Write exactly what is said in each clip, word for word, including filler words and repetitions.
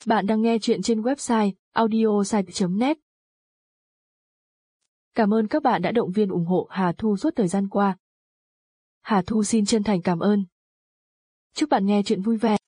Bạn đang nghe chuyện trên website audiosite chấm net. Cảm ơn các bạn đã động viên ủng hộ Hà Thu suốt thời gian qua. Hà Thu xin chân thành cảm ơn. Chúc bạn nghe chuyện vui vẻ.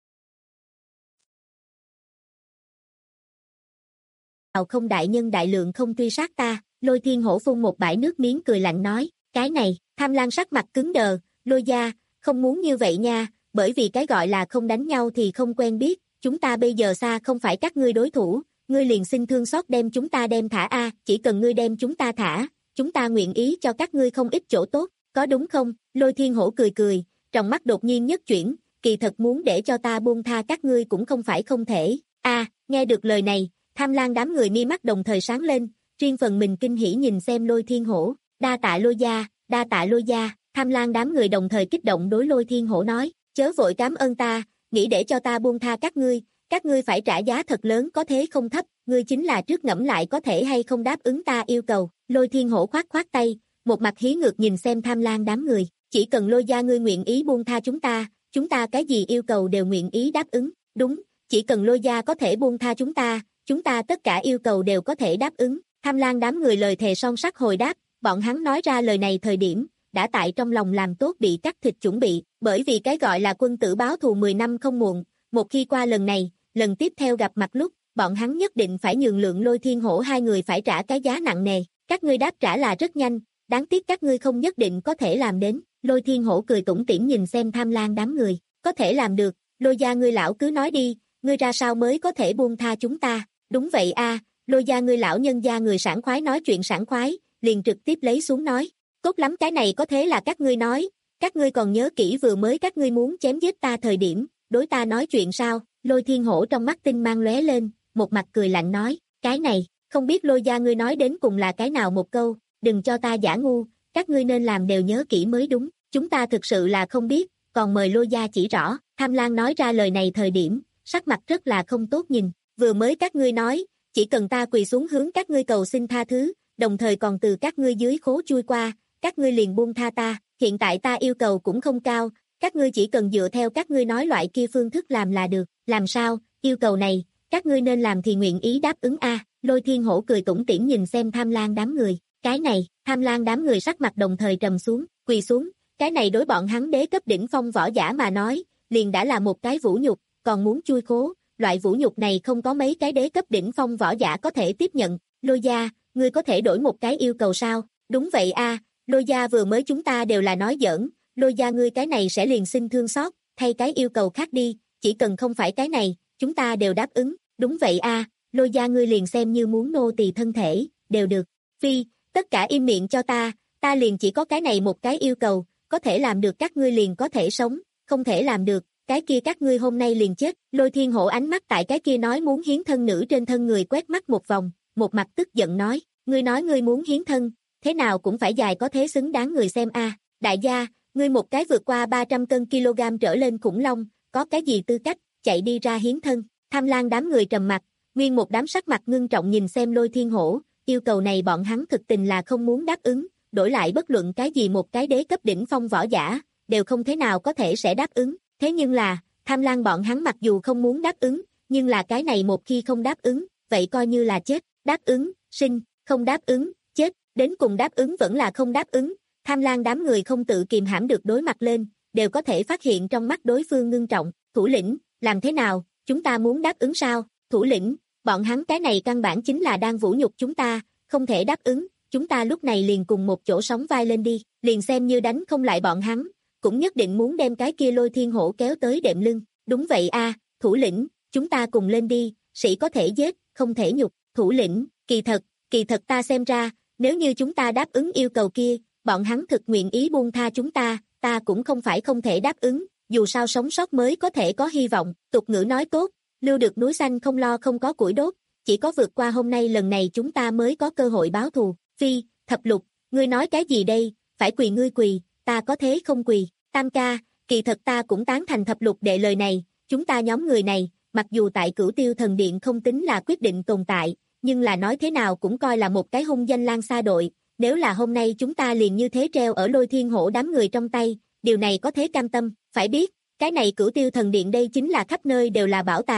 Nào không đại nhân đại lượng không truy sát ta, Lôi Thiên Hổ phun một bãi nước miếng cười lạnh nói, cái này, Tham Lang sắc mặt cứng đờ, Lôi gia, không muốn như vậy nha, bởi vì cái gọi là không đánh nhau thì không quen biết, chúng ta bây giờ xa không phải các ngươi đối thủ, ngươi liền xin thương xót đem chúng ta đem thả a, chỉ cần ngươi đem chúng ta thả, chúng ta nguyện ý cho các ngươi không ít chỗ tốt, có đúng không? Lôi Thiên Hổ cười cười, trong mắt đột nhiên nhất chuyển, kỳ thật muốn để cho ta buông tha các ngươi cũng không phải không thể. A, nghe được lời này, Tham Lang đám người mi mắt đồng thời sáng lên, riêng phần mình kinh hỉ nhìn xem Lôi Thiên Hổ, đa tạ Lôi gia, đa tạ Lôi gia, Tham Lang đám người đồng thời kích động đối Lôi Thiên Hổ nói, chớ vội cảm ơn ta, nghĩ để cho ta buông tha các ngươi, các ngươi phải trả giá thật lớn có thế không thấp, ngươi chính là trước ngẫm lại có thể hay không đáp ứng ta yêu cầu. Lôi Thiên Hổ khoát khoát tay, một mặt hí ngược nhìn xem Tham Lang đám người, chỉ cần Lôi gia ngươi nguyện ý buông tha chúng ta, chúng ta cái gì yêu cầu đều nguyện ý đáp ứng, đúng, chỉ cần Lôi gia có thể buông tha chúng ta, chúng ta tất cả yêu cầu đều có thể đáp ứng. Tham Lang đám người lời thề son sắt hồi đáp, bọn hắn nói ra lời này thời điểm, đã tại trong lòng làm tốt bị cắt thịt chuẩn bị, bởi vì cái gọi là quân tử báo thù mười năm không muộn, một khi qua lần này, lần tiếp theo gặp mặt lúc, bọn hắn nhất định phải nhường Lượng Lôi Thiên Hổ hai người phải trả cái giá nặng nề, các ngươi đáp trả là rất nhanh, đáng tiếc các ngươi không nhất định có thể làm đến. Lôi Thiên Hổ cười tủm tỉm nhìn xem Tham Lang đám người, có thể làm được, Lôi gia ngươi lão cứ nói đi, ngươi ra sao mới có thể buông tha chúng ta, đúng vậy a, Lôi gia ngươi lão nhân gia người sảng khoái nói chuyện sảng khoái, liền trực tiếp lấy xuống nói. Tốt lắm, cái này có thế là các ngươi nói, các ngươi còn nhớ kỹ vừa mới các ngươi muốn chém giết ta thời điểm, đối ta nói chuyện sao? Lôi Thiên Hổ trong mắt tinh mang lóe lên, một mặt cười lạnh nói, cái này, không biết Lôi gia ngươi nói đến cùng là cái nào một câu, đừng cho ta giả ngu, các ngươi nên làm đều nhớ kỹ mới đúng, chúng ta thực sự là không biết, còn mời Lôi gia chỉ rõ. Tham Lang nói ra lời này thời điểm, sắc mặt rất là không tốt nhìn, vừa mới các ngươi nói, chỉ cần ta quỳ xuống hướng các ngươi cầu xin tha thứ, đồng thời còn từ các ngươi dưới khố chui qua, các ngươi liền buông tha ta, hiện tại ta yêu cầu cũng không cao, các ngươi chỉ cần dựa theo các ngươi nói loại kia phương thức làm là được, làm sao, yêu cầu này, các ngươi nên làm thì nguyện ý đáp ứng a. Lôi Thiên Hổ cười tủm tỉm nhìn xem Tham Lang đám người, cái này, Tham Lang đám người sắc mặt đồng thời trầm xuống, quỳ xuống, cái này đối bọn hắn đế cấp đỉnh phong võ giả mà nói, liền đã là một cái vũ nhục, còn muốn chui khố, loại vũ nhục này không có mấy cái đế cấp đỉnh phong võ giả có thể tiếp nhận. Lôi gia, ngươi có thể đổi một cái yêu cầu sao? Đúng vậy a. Lôi gia vừa mới chúng ta đều là nói giỡn, Lôi gia ngươi cái này sẽ liền xin thương xót, thay cái yêu cầu khác đi, chỉ cần không phải cái này, chúng ta đều đáp ứng. Đúng vậy a, Lôi gia ngươi liền xem như muốn nô tỳ thân thể, đều được. Phi, tất cả im miệng cho ta, ta liền chỉ có cái này một cái yêu cầu, có thể làm được các ngươi liền có thể sống, không thể làm được, cái kia các ngươi hôm nay liền chết. Lôi Thiên Hổ ánh mắt tại cái kia nói muốn hiến thân nữ trên thân người quét mắt một vòng, một mặt tức giận nói, ngươi nói ngươi muốn hiến thân, thế nào cũng phải dài có thế xứng đáng người xem a. Đại gia, ngươi một cái vượt qua ba trăm cân kg trở lên khủng long, có cái gì tư cách, chạy đi ra hiến thân? Tham Lang đám người trầm mặt, nguyên một đám sắc mặt ngưng trọng nhìn xem Lôi Thiên Hổ, yêu cầu này bọn hắn thực tình là không muốn đáp ứng, đổi lại bất luận cái gì một cái đế cấp đỉnh phong võ giả, đều không thế nào có thể sẽ đáp ứng, thế nhưng là, Tham Lang bọn hắn mặc dù không muốn đáp ứng, nhưng là cái này một khi không đáp ứng, vậy coi như là chết, đáp ứng, sinh, không đáp ứng, chết, đến cùng đáp ứng vẫn là không đáp ứng. Tham Lang đám người không tự kìm hãm được đối mặt lên, đều có thể phát hiện trong mắt đối phương ngưng trọng, thủ lĩnh, làm thế nào, chúng ta muốn đáp ứng sao? Thủ lĩnh, bọn hắn cái này căn bản chính là đang vũ nhục chúng ta, không thể đáp ứng, chúng ta lúc này liền cùng một chỗ sóng vai lên đi, liền xem như đánh không lại bọn hắn, cũng nhất định muốn đem cái kia Lôi Thiên Hổ kéo tới đệm lưng. Đúng vậy a, thủ lĩnh, chúng ta cùng lên đi, sĩ có thể giết, không thể nhục. Thủ lĩnh, kỳ thật, kỳ thật ta xem ra, nếu như chúng ta đáp ứng yêu cầu kia, bọn hắn thực nguyện ý buông tha chúng ta, ta cũng không phải không thể đáp ứng, dù sao sống sót mới có thể có hy vọng. Tục ngữ nói tốt, lưu được núi xanh không lo không có củi đốt, chỉ có vượt qua hôm nay lần này chúng ta mới có cơ hội báo thù. Phi, Thập Lục, ngươi nói cái gì đây, phải quỳ ngươi quỳ, ta có thế không quỳ. Tam ca, kỳ thật ta cũng tán thành Thập Lục đệ lời này, chúng ta nhóm người này, mặc dù tại Cửu Tiêu Thần Điện không tính là quyết định tồn tại, nhưng là nói thế nào cũng coi là một cái hung danh lan xa đội, nếu là hôm nay chúng ta liền như thế treo ở Lôi Thiên Hổ đám người trong tay, điều này có thế cam tâm, phải biết, cái này Cửu Tiêu Thần Điện đây chính là khắp nơi đều là bảo tàng,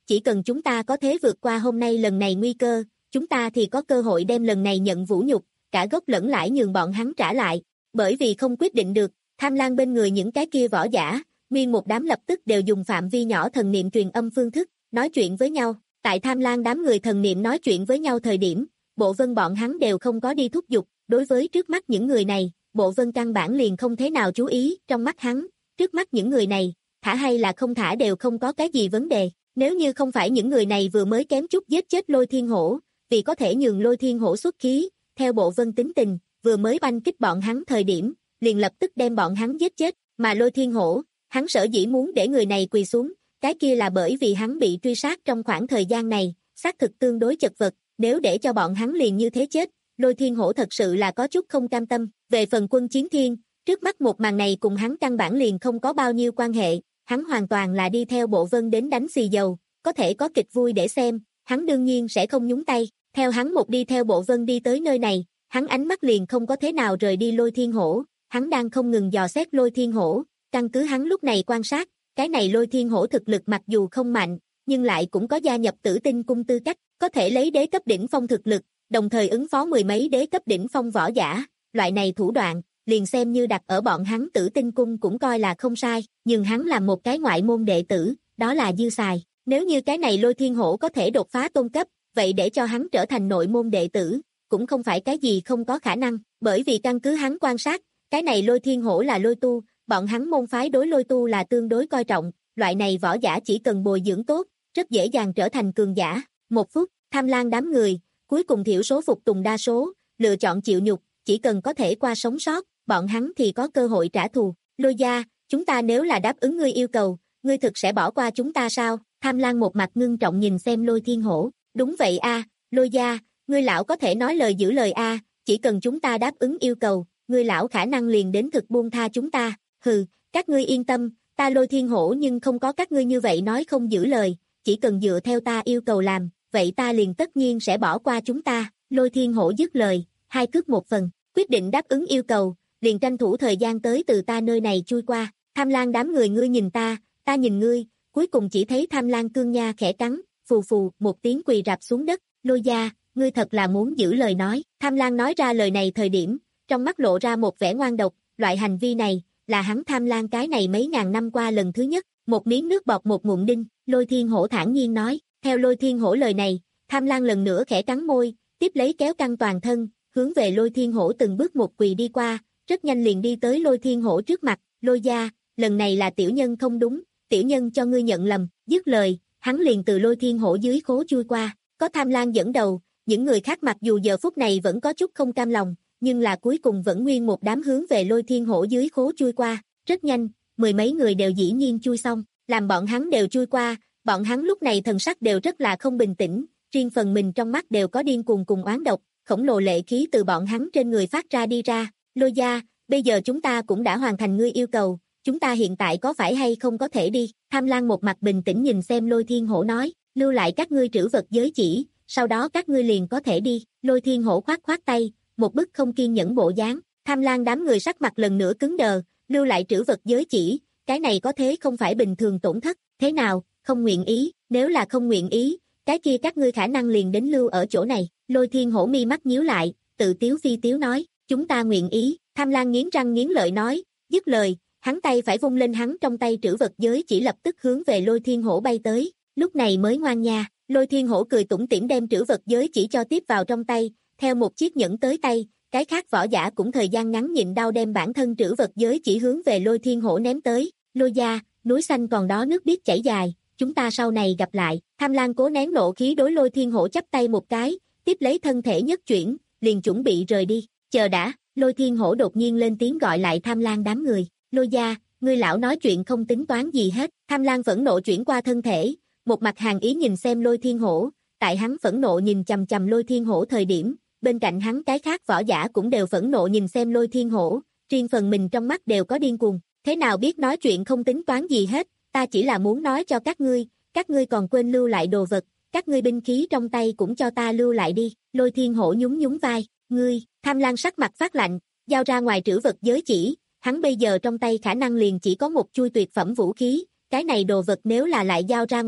chỉ cần chúng ta có thể vượt qua hôm nay lần này nguy cơ, chúng ta thì có cơ hội đem lần này nhận vũ nhục, cả gốc lẫn lãi nhường bọn hắn trả lại. Bởi vì không quyết định được, Tham Lang bên người những cái kia võ giả, nguyên một đám lập tức đều dùng phạm vi nhỏ thần niệm truyền âm phương thức, nói chuyện với nhau. Tại Tham Lang đám người thần niệm nói chuyện với nhau thời điểm, Bộ Vân bọn hắn đều không có đi thúc giục, đối với trước mắt những người này, Bộ Vân căn bản liền không thế nào chú ý, trong mắt hắn, trước mắt những người này, thả hay là không thả đều không có cái gì vấn đề. Nếu như không phải những người này vừa mới kém chút giết chết Lôi Thiên Hổ, vì có thể nhường Lôi Thiên Hổ xuất khí, theo Bộ Vân tính tình, vừa mới banh kích bọn hắn thời điểm, liền lập tức đem bọn hắn giết chết, mà Lôi Thiên Hổ, hắn sở dĩ muốn để người này quỳ xuống, cái kia là bởi vì hắn bị truy sát trong khoảng thời gian này, xác thực tương đối chật vật, nếu để cho bọn hắn liền như thế chết, Lôi Thiên Hổ thật sự là có chút không cam tâm. Về phần Quân Chiến Thiên, trước mắt một màn này cùng hắn căn bản liền không có bao nhiêu quan hệ, hắn hoàn toàn là đi theo Bộ Vân đến đánh xì dầu, có thể có kịch vui để xem, hắn đương nhiên sẽ không nhúng tay. Theo hắn một đi theo Bộ Vân đi tới nơi này, hắn ánh mắt liền không có thế nào rời đi Lôi Thiên Hổ, hắn đang không ngừng dò xét Lôi Thiên Hổ, căn cứ hắn lúc này quan sát, cái này Lôi Thiên Hổ thực lực mặc dù không mạnh, nhưng lại cũng có gia nhập Tử Tinh cung tư cách, có thể lấy đế cấp đỉnh phong thực lực, đồng thời ứng phó mười mấy đế cấp đỉnh phong võ giả, loại này thủ đoạn, liền xem như đặt ở bọn hắn Tử Tinh cung cũng coi là không sai, nhưng hắn là một cái ngoại môn đệ tử, đó là dư xài, nếu như cái này Lôi Thiên Hổ có thể đột phá tôn cấp, vậy để cho hắn trở thành nội môn đệ tử, cũng không phải cái gì không có khả năng, bởi vì căn cứ hắn quan sát, cái này Lôi Thiên Hổ là lôi tu, bọn hắn môn phái đối lôi tu là tương đối coi trọng, loại này võ giả chỉ cần bồi dưỡng tốt, rất dễ dàng trở thành cường giả. Một phút, Tham Lang đám người, cuối cùng thiểu số phục tùng đa số, lựa chọn chịu nhục, chỉ cần có thể qua sống sót, bọn hắn thì có cơ hội trả thù. Lôi gia, chúng ta nếu là đáp ứng ngươi yêu cầu, ngươi thực sẽ bỏ qua chúng ta sao? Tham Lang một mặt ngưng trọng nhìn xem Lôi Thiên Hổ. Đúng vậy a, Lôi gia, ngươi lão có thể nói lời giữ lời a, chỉ cần chúng ta đáp ứng yêu cầu, ngươi lão khả năng liền đến thực buông tha chúng ta. Hừ, các ngươi yên tâm, ta Lôi Thiên Hổ nhưng không có các ngươi như vậy nói không giữ lời, chỉ cần dựa theo ta yêu cầu làm, vậy ta liền tất nhiên sẽ bỏ qua chúng ta. Lôi Thiên Hổ dứt lời, hai cước một phần, quyết định đáp ứng yêu cầu, liền tranh thủ thời gian tới từ ta nơi này chui qua. Tham Lang đám người ngươi nhìn ta, ta nhìn ngươi, cuối cùng chỉ thấy Tham Lang cương nha khẽ cắn, phù phù một tiếng quỳ rạp xuống đất. Lôi gia, ngươi thật là muốn giữ lời nói. Tham Lang nói ra lời này thời điểm, trong mắt lộ ra một vẻ ngoan độc, loại hành vi này, là hắn Tham Lang cái này mấy ngàn năm qua lần thứ nhất, một miếng nước bọt một ngụm đinh. Lôi Thiên Hổ thản nhiên nói, theo Lôi Thiên Hổ lời này, Tham Lang lần nữa khẽ cắn môi, tiếp lấy kéo căng toàn thân, hướng về Lôi Thiên Hổ từng bước một quỳ đi qua, rất nhanh liền đi tới Lôi Thiên Hổ trước mặt. Lôi gia, lần này là tiểu nhân không đúng, tiểu nhân cho ngươi nhận lầm. Dứt lời, hắn liền từ Lôi Thiên Hổ dưới khố chui qua, có Tham Lang dẫn đầu, những người khác mặc dù giờ phút này vẫn có chút không cam lòng, nhưng là cuối cùng vẫn nguyên một đám hướng về Lôi Thiên Hổ dưới khố chui qua, rất nhanh, mười mấy người đều dĩ nhiên chui xong, làm bọn hắn đều chui qua, bọn hắn lúc này thần sắc đều rất là không bình tĩnh, riêng phần mình trong mắt đều có điên cuồng cùng oán độc, khổng lồ lệ khí từ bọn hắn trên người phát ra đi ra. Lôi gia, bây giờ chúng ta cũng đã hoàn thành ngươi yêu cầu, chúng ta hiện tại có phải hay không có thể đi? Tham Lang một mặt bình tĩnh nhìn xem Lôi Thiên Hổ nói, lưu lại các ngươi trữ vật giới chỉ, sau đó các ngươi liền có thể đi. Lôi Thiên Hổ khoát khoát tay, một bức không kiên nhẫn bộ dáng. Tham Lang đám người sắc mặt lần nữa cứng đờ, lưu lại trữ vật giới chỉ, cái này có thế không phải bình thường tổn thất, thế nào, không nguyện ý, nếu là không nguyện ý, cái kia các ngươi khả năng liền đến lưu ở chỗ này. Lôi Thiên Hổ mi mắt nhíu lại, tự tiếu phi tiếu nói, chúng ta nguyện ý. Tham Lang nghiến răng nghiến lợi nói, dứt lời, hắn tay phải vung lên, hắn trong tay trữ vật giới chỉ lập tức hướng về Lôi Thiên Hổ bay tới, lúc này mới ngoan nha. Lôi Thiên Hổ cười tủm tỉm đem trữ vật giới chỉ cho tiếp vào trong tay, theo một chiếc nhẫn tới tay, cái khác võ giả cũng thời gian ngắn nhịn đau đem bản thân trữ vật giới chỉ hướng về Lôi Thiên Hổ ném tới. Lôi gia, núi xanh còn đó nước biết chảy dài, chúng ta sau này gặp lại. Tham Lang cố nén nộ khí đối Lôi Thiên Hổ chắp tay một cái, tiếp lấy thân thể nhất chuyển, liền chuẩn bị rời đi. Chờ đã, Lôi Thiên Hổ đột nhiên lên tiếng gọi lại Tham Lang đám người. Lôi gia, ngươi lão nói chuyện không tính toán gì hết. Tham Lang phẫn nộ chuyển qua thân thể, một mặt hàn ý nhìn xem Lôi Thiên Hổ, tại hắn phẫn nộ nhìn chằm chằm Lôi Thiên Hổ thời điểm, bên cạnh hắn cái khác võ giả cũng đều phẫn nộ nhìn xem Lôi Thiên Hổ, riêng phần mình trong mắt đều có điên cuồng. Thế nào biết nói chuyện không tính toán gì hết, ta chỉ là muốn nói cho các ngươi, các ngươi còn quên lưu lại đồ vật, các ngươi binh khí trong tay cũng cho ta lưu lại đi. Lôi Thiên Hổ nhún nhún vai, ngươi. Tham Lang sắc mặt phát lạnh, giao ra ngoài trữ vật giới chỉ, hắn bây giờ trong tay khả năng liền chỉ có một chui tuyệt phẩm vũ khí, cái này đồ vật nếu là lại giao ra ngoài,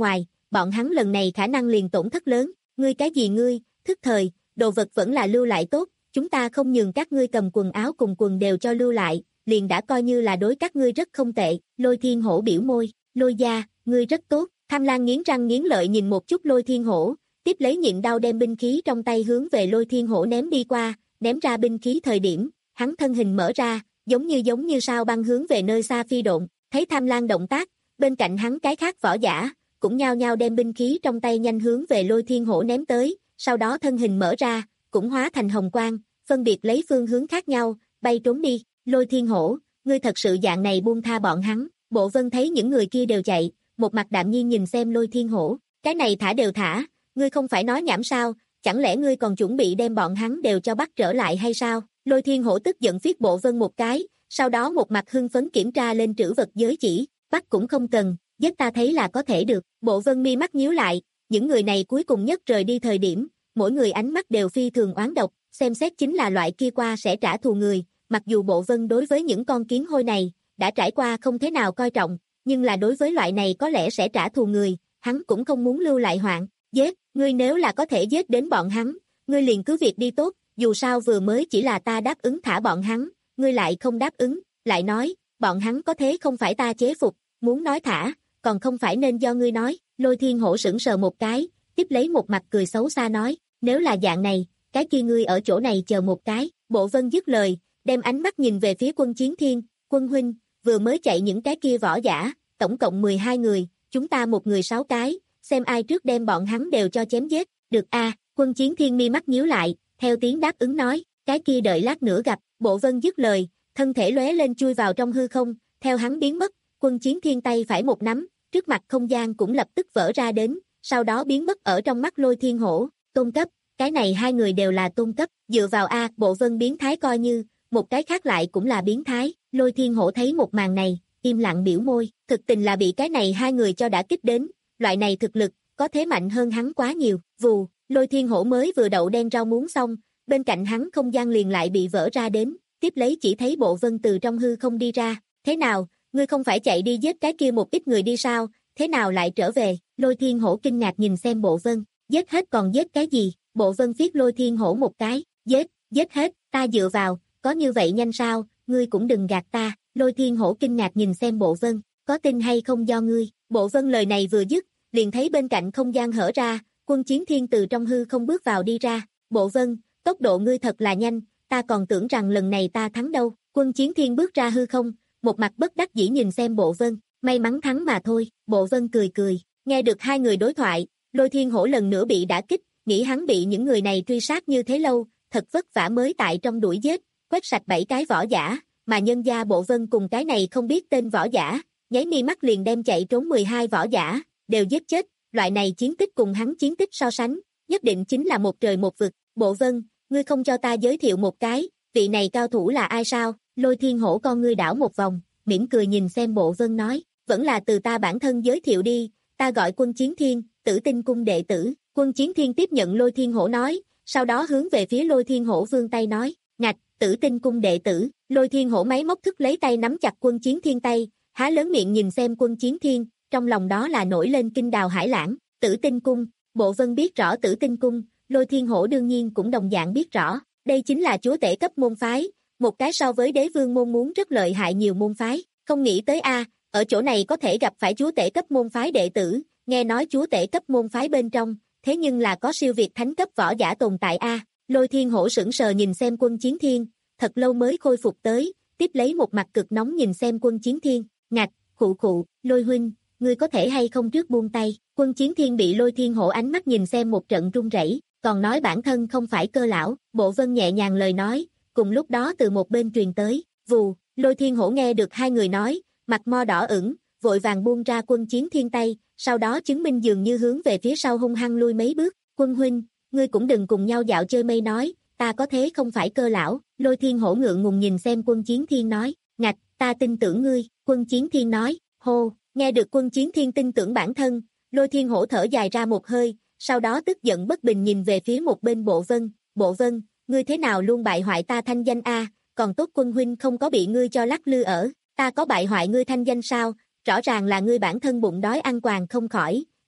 bọn hắn lần này khả năng liền tổn thất lớn, ngươi cái gì ngươi, thức thời, đồ vật vẫn là lưu lại tốt, chúng ta không nhường các ngươi cầm quần áo cùng quần đều cho lưu lại, liền đã coi như là đối các ngươi rất không tệ, Lôi Thiên Hổ biểu môi, Lôi gia, ngươi rất tốt, Tham Lang nghiến răng nghiến lợi nhìn một chút Lôi Thiên Hổ, tiếp lấy nhịn đau đem binh khí trong tay hướng về Lôi Thiên Hổ ném đi qua, ném ra binh khí thời điểm, hắn thân hình mở ra, giống như giống như sao băng hướng về nơi xa phi độn, thấy Tham Lang động tác, bên cạnh hắn cái khác võ giả, cũng nhao nhao đem binh khí trong tay nhanh hướng về Lôi Thiên Hổ ném tới, sau đó thân hình mở ra, cũng hóa thành hồng quang, phân biệt lấy phương hướng khác nhau, bay trốn đi, Lôi Thiên Hổ, ngươi thật sự dạng này buông tha bọn hắn, Bộ Vân thấy những người kia đều chạy, một mặt đạm nhiên nhìn xem Lôi Thiên Hổ, cái này thả đều thả, ngươi không phải nói nhảm sao, chẳng lẽ ngươi còn chuẩn bị đem bọn hắn đều cho bắt trở lại hay sao, Lôi Thiên Hổ tức giận phiết Bộ Vân một cái, sau đó một mặt hưng phấn kiểm tra lên trữ vật giới chỉ, bắt cũng không cần, giết ta thấy là có thể được, Bộ Vân mi mắt nhíu lại, những người này cuối cùng nhất rời đi thời điểm, mỗi người ánh mắt đều phi thường oán độc, xem xét chính là loại kia qua sẽ trả thù người, mặc dù Bộ Vân đối với những con kiến hôi này, đã trải qua không thế nào coi trọng, nhưng là đối với loại này có lẽ sẽ trả thù người, hắn cũng không muốn lưu lại hoạn, giết, ngươi nếu là có thể giết đến bọn hắn, ngươi liền cứ việc đi tốt, dù sao vừa mới chỉ là ta đáp ứng thả bọn hắn, ngươi lại không đáp ứng, lại nói, bọn hắn có thế không phải ta chế phục, muốn nói thả, còn không phải nên do ngươi nói, Lôi Thiên Hổ sững sờ một cái, tiếp lấy một mặt cười xấu xa nói, nếu là dạng này, cái kia ngươi ở chỗ này chờ một cái, Bộ Vân dứt lời, đem ánh mắt nhìn về phía Quân Chiến Thiên, Quân huynh, vừa mới chạy những cái kia võ giả, tổng cộng mười hai người, chúng ta một người sáu cái, xem ai trước đem bọn hắn đều cho chém giết, được a, Quân Chiến Thiên mi mắt nhíu lại, theo tiếng đáp ứng nói, cái kia đợi lát nữa gặp, Bộ Vân dứt lời, thân thể lóe lên chui vào trong hư không, theo hắn biến mất, Quân Chiến Thiên tay phải một nắm, trước mặt không gian cũng lập tức vỡ ra đến, sau đó biến mất ở trong mắt Lôi Thiên Hổ, tôn cấp, cái này hai người đều là tôn cấp, dựa vào a, Bộ Vân biến thái coi như, một cái khác lại cũng là biến thái, Lôi Thiên Hổ thấy một màn này, im lặng biểu môi, thực tình là bị cái này hai người cho đã kích đến, loại này thực lực, có thế mạnh hơn hắn quá nhiều, vù, Lôi Thiên Hổ mới vừa đậu đen rau muống xong, bên cạnh hắn không gian liền lại bị vỡ ra đến, tiếp lấy chỉ thấy Bộ Vân từ trong hư không đi ra, thế nào, ngươi không phải chạy đi giết cái kia một ít người đi sao, thế nào lại trở về, Lôi Thiên Hổ kinh ngạc nhìn xem Bộ Vân, giết hết còn giết cái gì, Bộ Vân viết Lôi Thiên Hổ một cái, giết, giết hết, ta dựa vào, có như vậy nhanh sao, ngươi cũng đừng gạt ta, Lôi Thiên Hổ kinh ngạc nhìn xem Bộ Vân, có tin hay không do ngươi, Bộ Vân lời này vừa dứt, liền thấy bên cạnh không gian hở ra, Quân Chiến Thiên từ trong hư không bước vào đi ra, Bộ Vân, tốc độ ngươi thật là nhanh, ta còn tưởng rằng lần này ta thắng đâu, Quân Chiến Thiên bước ra hư không, một mặt bất đắc dĩ nhìn xem Bộ Vân, may mắn thắng mà thôi, Bộ Vân cười cười, nghe được hai người đối thoại, Lôi Thiên Hổ lần nữa bị đả kích, nghĩ hắn bị những người này truy sát như thế lâu, thật vất vả mới tại trong đuổi giết, quét sạch bảy cái võ giả, mà nhân gia Bộ Vân cùng cái này không biết tên võ giả, nháy mi mắt liền đem chạy trốn mười hai võ giả, đều giết chết, loại này chiến tích cùng hắn chiến tích so sánh, nhất định chính là một trời một vực, Bộ Vân, ngươi không cho ta giới thiệu một cái, vị này cao thủ là ai sao, Lôi Thiên Hổ con ngươi đảo một vòng, mỉm cười nhìn xem Bộ Vân nói, vẫn là từ ta bản thân giới thiệu đi, ta gọi Quân Chiến Thiên, Tử Tinh cung đệ tử, Quân Chiến Thiên tiếp nhận Lôi Thiên Hổ nói, sau đó hướng về phía Lôi Thiên Hổ vươn tay nói, ngạch, Tử Tinh cung đệ tử, Lôi Thiên Hổ máy móc thức lấy tay nắm chặt Quân Chiến Thiên tay, há lớn miệng nhìn xem Quân Chiến Thiên, trong lòng đó là nổi lên kinh đào hải lãng, Tử Tinh cung, Bộ Vân biết rõ Tử Tinh cung, Lôi Thiên Hổ đương nhiên cũng đồng dạng biết rõ, đây chính là chúa tể cấp môn phái, một cái so với đế vương môn muốn rất lợi hại nhiều môn phái, không nghĩ tới a, ở chỗ này có thể gặp phải chúa tể cấp môn phái đệ tử, nghe nói chúa tể cấp môn phái bên trong, thế nhưng là có siêu việt thánh cấp võ giả tồn tại a, Lôi Thiên Hổ sững sờ nhìn xem Quân Chiến Thiên, thật lâu mới khôi phục tới, tiếp lấy một mặt cực nóng nhìn xem Quân Chiến Thiên, ngạch, khụ khụ, Lôi huynh, ngươi có thể hay không trước buông tay, Quân Chiến Thiên bị Lôi Thiên Hổ ánh mắt nhìn xem một trận run rẩy, còn nói bản thân không phải cơ lão, Bộ Vân nhẹ nhàng lời nói, cùng lúc đó từ một bên truyền tới, vù, Lôi Thiên Hổ nghe được hai người nói, mặt mo đỏ ửng, vội vàng buông ra Quân Chiến Thiên tay, sau đó chứng minh dường như hướng về phía sau hung hăng lui mấy bước, Quân huynh, ngươi cũng đừng cùng nhau dạo chơi mây nói, ta có thế không phải cơ lão, Lôi Thiên Hổ ngượng ngùng nhìn xem Quân Chiến Thiên nói, ngạch, ta tin tưởng ngươi, Quân Chiến Thiên nói, hô, nghe được Quân Chiến Thiên tin tưởng bản thân, Lôi Thiên Hổ thở dài ra một hơi, sau đó tức giận bất bình nhìn về phía một bên Bộ Vân, Bộ Vân, ngươi thế nào luôn bại hoại ta thanh danh a, còn tốt Quân huynh không có bị ngươi cho lắc lư ở, ta có bại hoại ngươi thanh danh sao, rõ ràng là ngươi bản thân bụng đói ăn quàng không khỏi,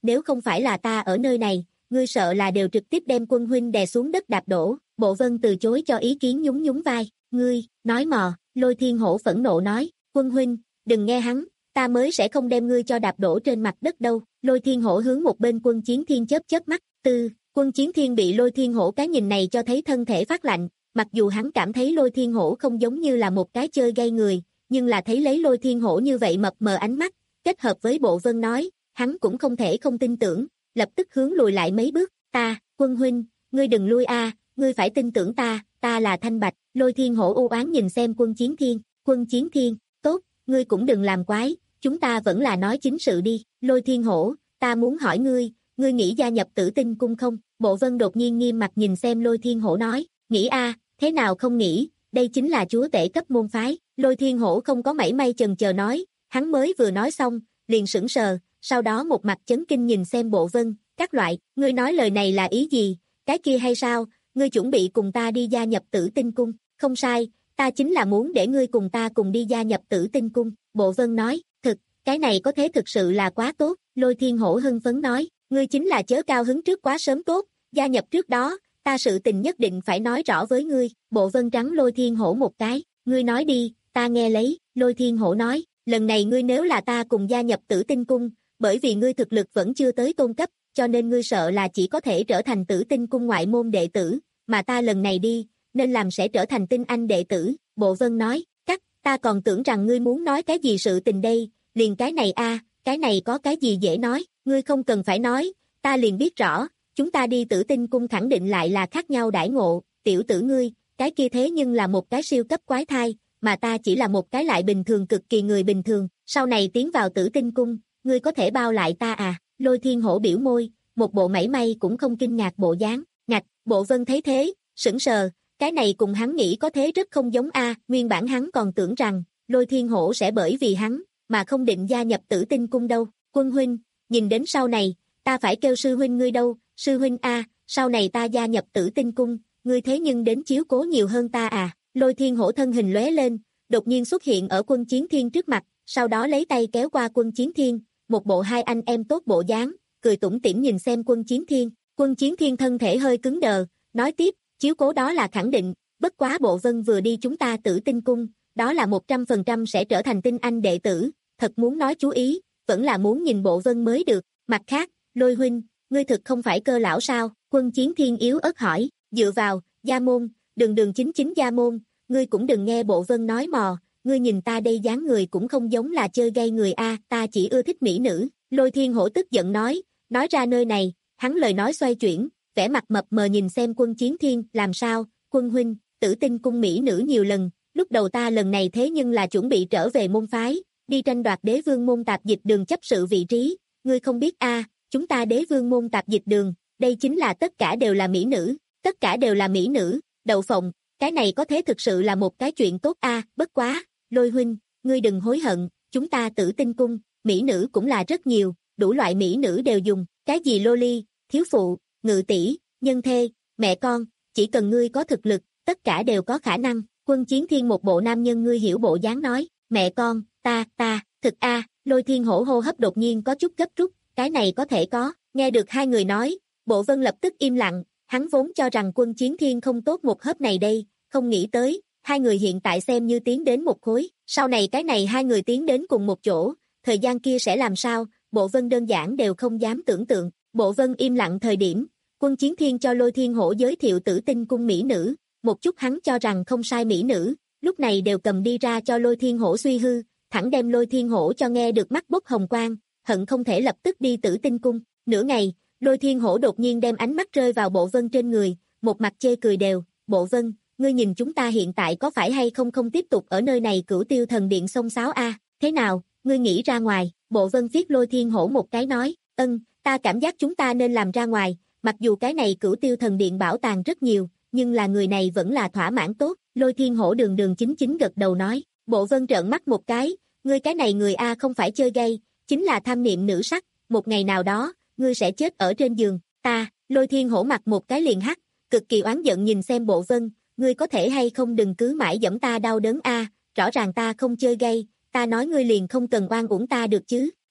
nếu không phải là ta ở nơi này, ngươi sợ là đều trực tiếp đem Quân huynh đè xuống đất đạp đổ. Bộ Vân từ chối cho ý kiến nhún nhún vai, ngươi, nói mò, Lôi Thiên Hổ phẫn nộ nói, Quân huynh, đừng nghe hắn, ta mới sẽ không đem ngươi cho đạp đổ trên mặt đất đâu. Lôi Thiên Hổ hướng một bên Quân Chiến Thiên chớp chớp mắt, tư, Quân Chiến Thiên bị Lôi Thiên Hổ cái nhìn này cho thấy thân thể phát lạnh, mặc dù hắn cảm thấy Lôi Thiên Hổ không giống như là một cái chơi gây người, nhưng là thấy lấy Lôi Thiên Hổ như vậy mập mờ ánh mắt, kết hợp với Bộ Vân nói, hắn cũng không thể không tin tưởng, lập tức hướng lùi lại mấy bước, ta, Quân huynh, ngươi đừng lui a, ngươi phải tin tưởng ta, ta là Thanh Bạch. Lôi Thiên Hổ u oán nhìn xem Quân Chiến Thiên, Quân Chiến Thiên, tốt, ngươi cũng đừng làm quái, chúng ta vẫn là nói chính sự đi. Lôi Thiên Hổ, ta muốn hỏi ngươi, ngươi nghĩ gia nhập Tử Tinh Cung không? Bộ Vân đột nhiên nghiêm mặt nhìn xem Lôi Thiên Hổ nói, nghĩ a, thế nào không nghĩ, đây chính là chúa tể cấp môn phái. Lôi Thiên Hổ không có mảy may chần chờ nói, hắn mới vừa nói xong, liền sững sờ, sau đó một mặt chấn kinh nhìn xem Bộ Vân, các loại, ngươi nói lời này là ý gì, cái kia hay sao, ngươi chuẩn bị cùng ta đi gia nhập Tử Tinh Cung? Không sai, ta chính là muốn để ngươi cùng ta cùng đi gia nhập Tử Tinh Cung. Bộ Vân nói, thực, cái này có thế thực sự là quá tốt. Lôi Thiên Hổ hưng phấn nói, ngươi chính là chớ cao hứng trước quá sớm tốt, gia nhập trước đó, ta sự tình nhất định phải nói rõ với ngươi. Bộ Vân trắng Lôi Thiên Hổ một cái, ngươi nói đi, ta nghe lấy. Lôi Thiên Hổ nói, lần này ngươi nếu là ta cùng gia nhập Tử Tinh Cung, bởi vì ngươi thực lực vẫn chưa tới tôn cấp, cho nên ngươi sợ là chỉ có thể trở thành Tử Tinh Cung ngoại môn đệ tử, mà ta lần này đi, nên làm sẽ trở thành tinh anh đệ tử. Bộ Vân nói, cắt, ta còn tưởng rằng ngươi muốn nói cái gì sự tình đây, liền cái này a, cái này có cái gì dễ nói, ngươi không cần phải nói, ta liền biết rõ, chúng ta đi Tử Tinh Cung khẳng định lại là khác nhau đãi ngộ, tiểu tử ngươi, cái kia thế nhưng là một cái siêu cấp quái thai, mà ta chỉ là một cái lại bình thường cực kỳ người bình thường, sau này tiến vào Tử Tinh Cung, ngươi có thể bao lại ta à? Lôi Thiên Hổ biểu môi, một bộ mảy may cũng không kinh ngạc bộ dáng, ngạch. Bộ Vân thấy thế, sững sờ, cái này cùng hắn nghĩ có thế rất không giống a, nguyên bản hắn còn tưởng rằng, Lôi Thiên Hổ sẽ bởi vì hắn, mà không định gia nhập Tử Tinh Cung đâu. Quân huynh, nhìn đến sau này, ta phải kêu sư huynh ngươi đâu, sư huynh a, sau này ta gia nhập Tử Tinh Cung, ngươi thế nhưng đến chiếu cố nhiều hơn ta à? Lôi Thiên Hổ thân hình lóe lên, đột nhiên xuất hiện ở Quân Chiến Thiên trước mặt, sau đó lấy tay kéo qua Quân Chiến Thiên, một bộ hai anh em tốt bộ dáng, cười tủm tỉm nhìn xem Quân Chiến Thiên. Quân Chiến Thiên thân thể hơi cứng đờ, nói tiếp, chiếu cố đó là khẳng định, bất quá Bộ Vân vừa đi chúng ta Tử Tinh Cung, đó là một trăm phần trăm sẽ trở thành tinh anh đệ tử, thật muốn nói chú ý, vẫn là muốn nhìn Bộ Vân mới được. Mặt khác, Lôi huynh, ngươi thực không phải cơ lão sao? Quân Chiến Thiên yếu ớt hỏi, dựa vào, gia môn, đường đường chính chính gia môn, ngươi cũng đừng nghe Bộ Vân nói mò, ngươi nhìn ta đây dáng người cũng không giống là chơi gây người a, ta chỉ ưa thích mỹ nữ. Lôi Thiên Hổ tức giận nói, nói ra nơi này, hắn lời nói xoay chuyển, vẻ mặt mập mờ nhìn xem Quân Chiến Thiên, làm sao, Quân huynh, Tử Tinh Cung mỹ nữ nhiều lần, lúc đầu ta lần này thế nhưng là chuẩn bị trở về môn phái, đi tranh đoạt Đế Vương môn tạp dịch đường chấp sự vị trí, ngươi không biết a, chúng ta Đế Vương môn tạp dịch đường, đây chính là tất cả đều là mỹ nữ, tất cả đều là mỹ nữ. Đậu phộng, cái này có thế thực sự là một cái chuyện tốt a, bất quá, Lôi huynh, ngươi đừng hối hận, chúng ta Tử Tinh Cung, mỹ nữ cũng là rất nhiều, đủ loại mỹ nữ đều dùng, cái gì lô ly, thiếu phụ, ngự tỷ, nhân thê, mẹ con, chỉ cần ngươi có thực lực, tất cả đều có khả năng. Quân Chiến Thiên một bộ nam nhân ngươi hiểu bộ dáng nói, mẹ con, ta, ta, thực a. Lôi Thiên Hổ hô hấp đột nhiên có chút gấp rút, cái này có thể có. Nghe được hai người nói, Bộ Vân lập tức im lặng, hắn vốn cho rằng Quân Chiến Thiên không tốt một hớp này đây, không nghĩ tới, hai người hiện tại xem như tiến đến một khối, sau này cái này hai người tiến đến cùng một chỗ, thời gian kia sẽ làm sao, Bộ Vân đơn giản đều không dám tưởng tượng. Bộ Vân im lặng thời điểm, Quân Chiến Thiên cho Lôi Thiên Hổ giới thiệu Tử Tinh Cung mỹ nữ, một chút hắn cho rằng không sai mỹ nữ, lúc này đều cầm đi ra cho Lôi Thiên Hổ suy hư, thẳng đem Lôi Thiên Hổ cho nghe được mắt bốc hồng quang, hận không thể lập tức đi Tử Tinh Cung. Nửa ngày, Lôi Thiên Hổ đột nhiên đem ánh mắt rơi vào Bộ Vân trên người, một mặt chê cười đều, Bộ Vân, ngươi nhìn chúng ta hiện tại có phải hay không không tiếp tục ở nơi này Cửu Tiêu Thần Điện xông xáo a, thế nào, ngươi nghĩ ra ngoài? Bộ Vân viết Lôi Thiên Hổ một cái nói, ân, ta cảm giác chúng ta nên làm ra ngoài, mặc dù cái này Cửu Tiêu Thần Điện bảo tàng rất nhiều, nhưng là người này vẫn là thỏa mãn tốt. Lôi Thiên Hổ đường đường chính chính gật đầu nói. Bộ Vân trợn mắt một cái, ngươi cái này người a không phải chơi gay, chính là tham niệm nữ sắc, một ngày nào đó, ngươi sẽ chết ở trên giường, ta. Lôi Thiên Hổ mặt một cái liền hắt, cực kỳ oán giận nhìn xem Bộ Vân, ngươi có thể hay không đừng cứ mãi giẫm ta đau đớn a, rõ ràng ta không chơi gay, ta nói ngươi liền không cần oan uổng ta được chứ.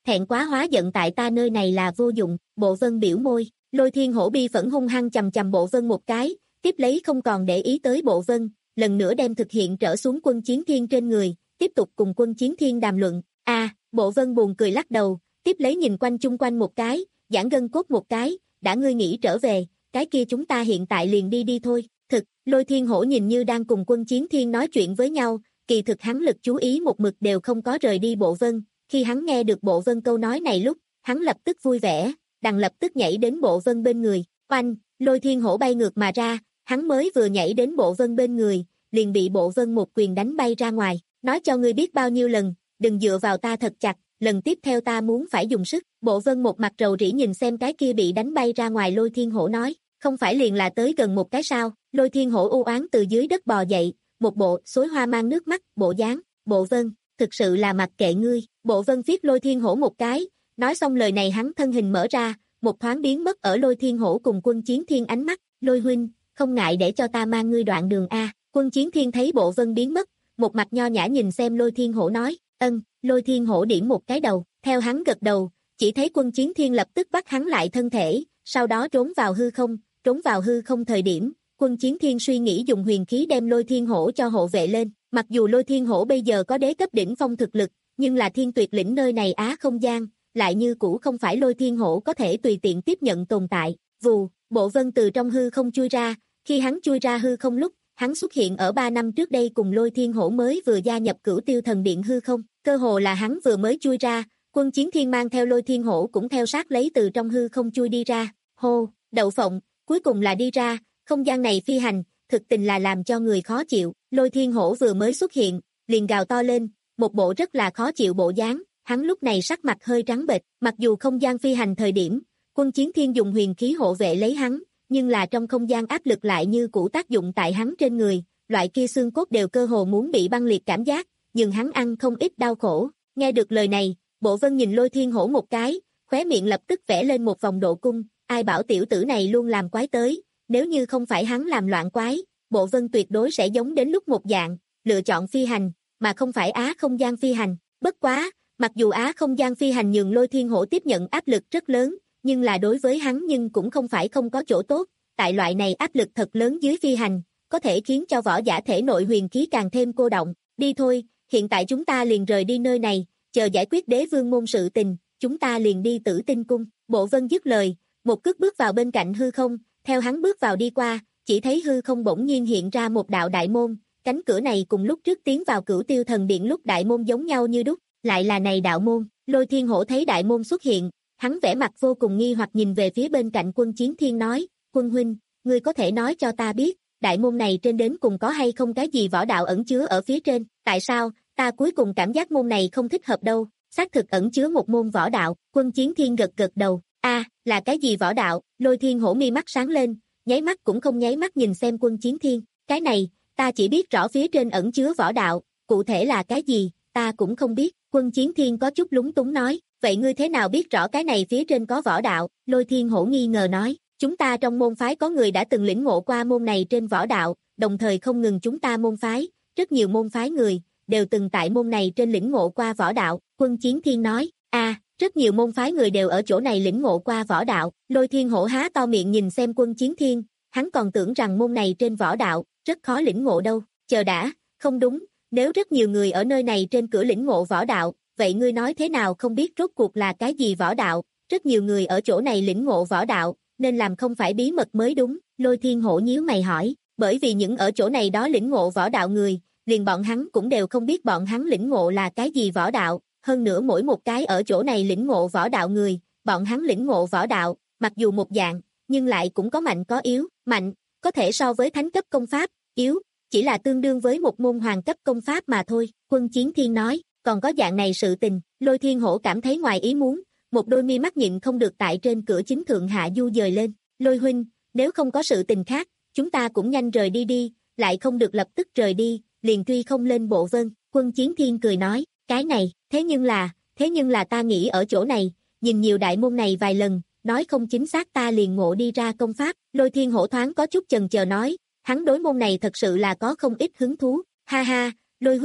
thẹn quá hóa giận tại ta nơi này là vô dụng, Bộ Vân biểu môi, Lôi Thiên Hổ bi phẫn hung hăng chầm chầm Bộ Vân một cái, tiếp lấy không còn để ý tới Bộ Vân, lần nữa đem thực hiện trở xuống Quân Chiến Thiên trên người, tiếp tục cùng Quân Chiến Thiên đàm luận, a à, Bộ Vân buồn cười lắc đầu, tiếp lấy nhìn quanh chung quanh một cái, giãn gân cốt một cái, đã ngươi nghĩ trở về, cái kia chúng ta hiện tại liền đi đi thôi, thực, Lôi Thiên Hổ nhìn như đang cùng Quân Chiến Thiên nói chuyện với nhau, kỳ thực hắn lực chú ý một mực đều không có rời đi Bộ Vân, khi hắn nghe được Bộ Vân câu nói này lúc, hắn lập tức vui vẻ, đằng lập tức nhảy đến Bộ Vân bên người, oanh, Lôi Thiên Hổ bay ngược mà ra, hắn mới vừa nhảy đến Bộ Vân bên người, liền bị Bộ Vân một quyền đánh bay ra ngoài, nói cho ngươi biết bao nhiêu lần, đừng dựa vào ta thật chặt, lần tiếp theo ta muốn phải dùng sức, Bộ Vân một mặt rầu rĩ nhìn xem cái kia bị đánh bay ra ngoài Lôi Thiên Hổ nói, không phải liền là tới gần một cái sao, Lôi Thiên Hổ u oán từ dưới đất bò dậy, một bộ xối hoa mang nước mắt, bộ dáng, Bộ Vân, thực sự là mặc kệ ngươi, Bộ Vân viết Lôi Thiên Hổ một cái, nói xong lời này hắn thân hình mở ra, một thoáng biến mất ở Lôi Thiên Hổ cùng Quân Chiến Thiên ánh mắt, Lôi huynh, không ngại để cho ta mang ngươi đoạn đường a. Quân Chiến Thiên thấy Bộ Vân biến mất, một mặt nho nhã nhìn xem Lôi Thiên Hổ nói, ân, Lôi Thiên Hổ điểm một cái đầu, theo hắn gật đầu, chỉ thấy Quân Chiến Thiên lập tức bắt hắn lại thân thể, sau đó trốn vào hư không, trốn vào hư không thời điểm, Quân Chiến Thiên suy nghĩ dùng huyền khí đem Lôi Thiên Hổ cho hộ vệ lên, mặc dù Lôi Thiên Hổ bây giờ có đế cấp đỉnh phong thực lực, nhưng là Thiên Tuyệt lĩnh nơi này á không gian, lại như cũ không phải Lôi Thiên Hổ có thể tùy tiện tiếp nhận tồn tại, vù, Bộ Vân từ trong hư không chui ra, khi hắn chui ra hư không lúc, hắn xuất hiện ở ba năm trước đây cùng Lôi Thiên Hổ mới vừa gia nhập Cửu Tiêu Thần Điện hư không, cơ hồ là hắn vừa mới chui ra, Quân Chiến Thiên mang theo Lôi Thiên Hổ cũng theo sát lấy từ trong hư không chui đi ra, hô, đậu phộng, cuối cùng là đi ra, không gian này phi hành, thực tình là làm cho người khó chịu, Lôi Thiên Hổ vừa mới xuất hiện, liền gào to lên, một bộ rất là khó chịu bộ dáng, hắn lúc này sắc mặt hơi trắng bệch, mặc dù không gian phi hành thời điểm, Quân Chiến Thiên dùng huyền khí hộ vệ lấy hắn, nhưng là trong không gian áp lực lại như cũ tác dụng tại hắn trên người, loại kia xương cốt đều cơ hồ muốn bị băng liệt cảm giác, nhưng hắn ăn không ít đau khổ. Nghe được lời này, Bộ Vân nhìn Lôi Thiên Hổ một cái, khóe miệng lập tức vẽ lên một vòng độ cung, ai bảo tiểu tử này luôn làm quái tới, nếu như không phải hắn làm loạn quái, Bộ Vân tuyệt đối sẽ giống đến lúc một dạng, lựa chọn phi hành, mà không phải á không gian phi hành. Bất quá, mặc dù á không gian phi hành nhường Lôi Thiên Hổ tiếp nhận áp lực rất lớn, nhưng là đối với hắn nhưng cũng không phải không có chỗ tốt, tại loại này áp lực thật lớn dưới phi hành, có thể khiến cho võ giả thể nội huyền khí càng thêm cô động. Đi thôi, hiện tại chúng ta liền rời đi nơi này, chờ giải quyết đế vương môn sự tình, chúng ta liền đi Tử Tinh Cung. Bộ Vân dứt lời, một cước bước vào bên cạnh hư không, theo hắn bước vào đi qua, chỉ thấy hư không bỗng nhiên hiện ra một đạo đại môn, cánh cửa này cùng lúc trước tiến vào Cửu Tiêu Thần Điện lúc đại môn giống nhau như đúc, lại là này đạo môn. Lôi Thiên Hổ thấy đại môn xuất hiện, hắn vẻ mặt vô cùng nghi hoặc nhìn về phía bên cạnh Quân Chiến Thiên nói, Quân huynh, ngươi có thể nói cho ta biết, đại môn này trên đến cùng có hay không cái gì võ đạo ẩn chứa ở phía trên, tại sao, ta cuối cùng cảm giác môn này không thích hợp đâu, xác thực ẩn chứa một môn võ đạo. Quân Chiến Thiên gật gật đầu, a à, là cái gì võ đạo? Lôi Thiên Hổ mi mắt sáng lên, nháy mắt cũng không nháy mắt nhìn xem Quân Chiến Thiên, cái này, ta chỉ biết rõ phía trên ẩn chứa võ đạo, cụ thể là cái gì, ta cũng không biết. Quân Chiến Thiên có chút lúng túng nói, vậy ngươi thế nào biết rõ cái này phía trên có võ đạo? Lôi Thiên Hổ nghi ngờ nói, chúng ta trong môn phái có người đã từng lĩnh ngộ qua môn này trên võ đạo, đồng thời không ngừng chúng ta môn phái, rất nhiều môn phái người, đều từng tại môn này trên lĩnh ngộ qua võ đạo. Quân Chiến Thiên nói, a à, rất nhiều môn phái người đều ở chỗ này lĩnh ngộ qua võ đạo. Lôi Thiên Hổ há to miệng nhìn xem Quân Chiến Thiên, hắn còn tưởng rằng môn này trên võ đạo, rất khó lĩnh ngộ đâu, chờ đã, không đúng, nếu rất nhiều người ở nơi này trên cửa lĩnh ngộ võ đạo, vậy ngươi nói thế nào không biết rốt cuộc là cái gì võ đạo, rất nhiều người ở chỗ này lĩnh ngộ võ đạo, nên làm không phải bí mật mới đúng. Lôi Thiên Hổ nhíu mày hỏi, bởi vì những ở chỗ này đó lĩnh ngộ võ đạo người, liền bọn hắn cũng đều không biết bọn hắn lĩnh ngộ là cái gì võ đạo, hơn nữa mỗi một cái ở chỗ này lĩnh ngộ võ đạo người, bọn hắn lĩnh ngộ võ đạo, mặc dù một dạng, nhưng lại cũng có mạnh có yếu, mạnh, có thể so với thánh cấp công pháp, yếu, chỉ là tương đương với một môn hoàng cấp công pháp mà thôi. Quân Chiến Thiên nói, còn có dạng này sự tình. Lôi Thiên Hổ cảm thấy ngoài ý muốn, một đôi mi mắt nhịn không được tại trên cửa chính thượng hạ du dời lên. Lôi huynh, nếu không có sự tình khác, chúng ta cũng nhanh rời đi đi, lại không được lập tức rời đi, liền truy không lên Bộ Vân. Quân Chiến Thiên cười nói, cái này, thế nhưng là, thế nhưng là ta nghĩ ở chỗ này, nhìn nhiều đại môn này vài lần, nói không chính xác ta liền ngộ đi ra công pháp. Lôi Thiên Hổ thoáng có chút chần chờ nói, hắn đối môn này thật sự là có không ít hứng thú. Ha ha, Lôi huynh,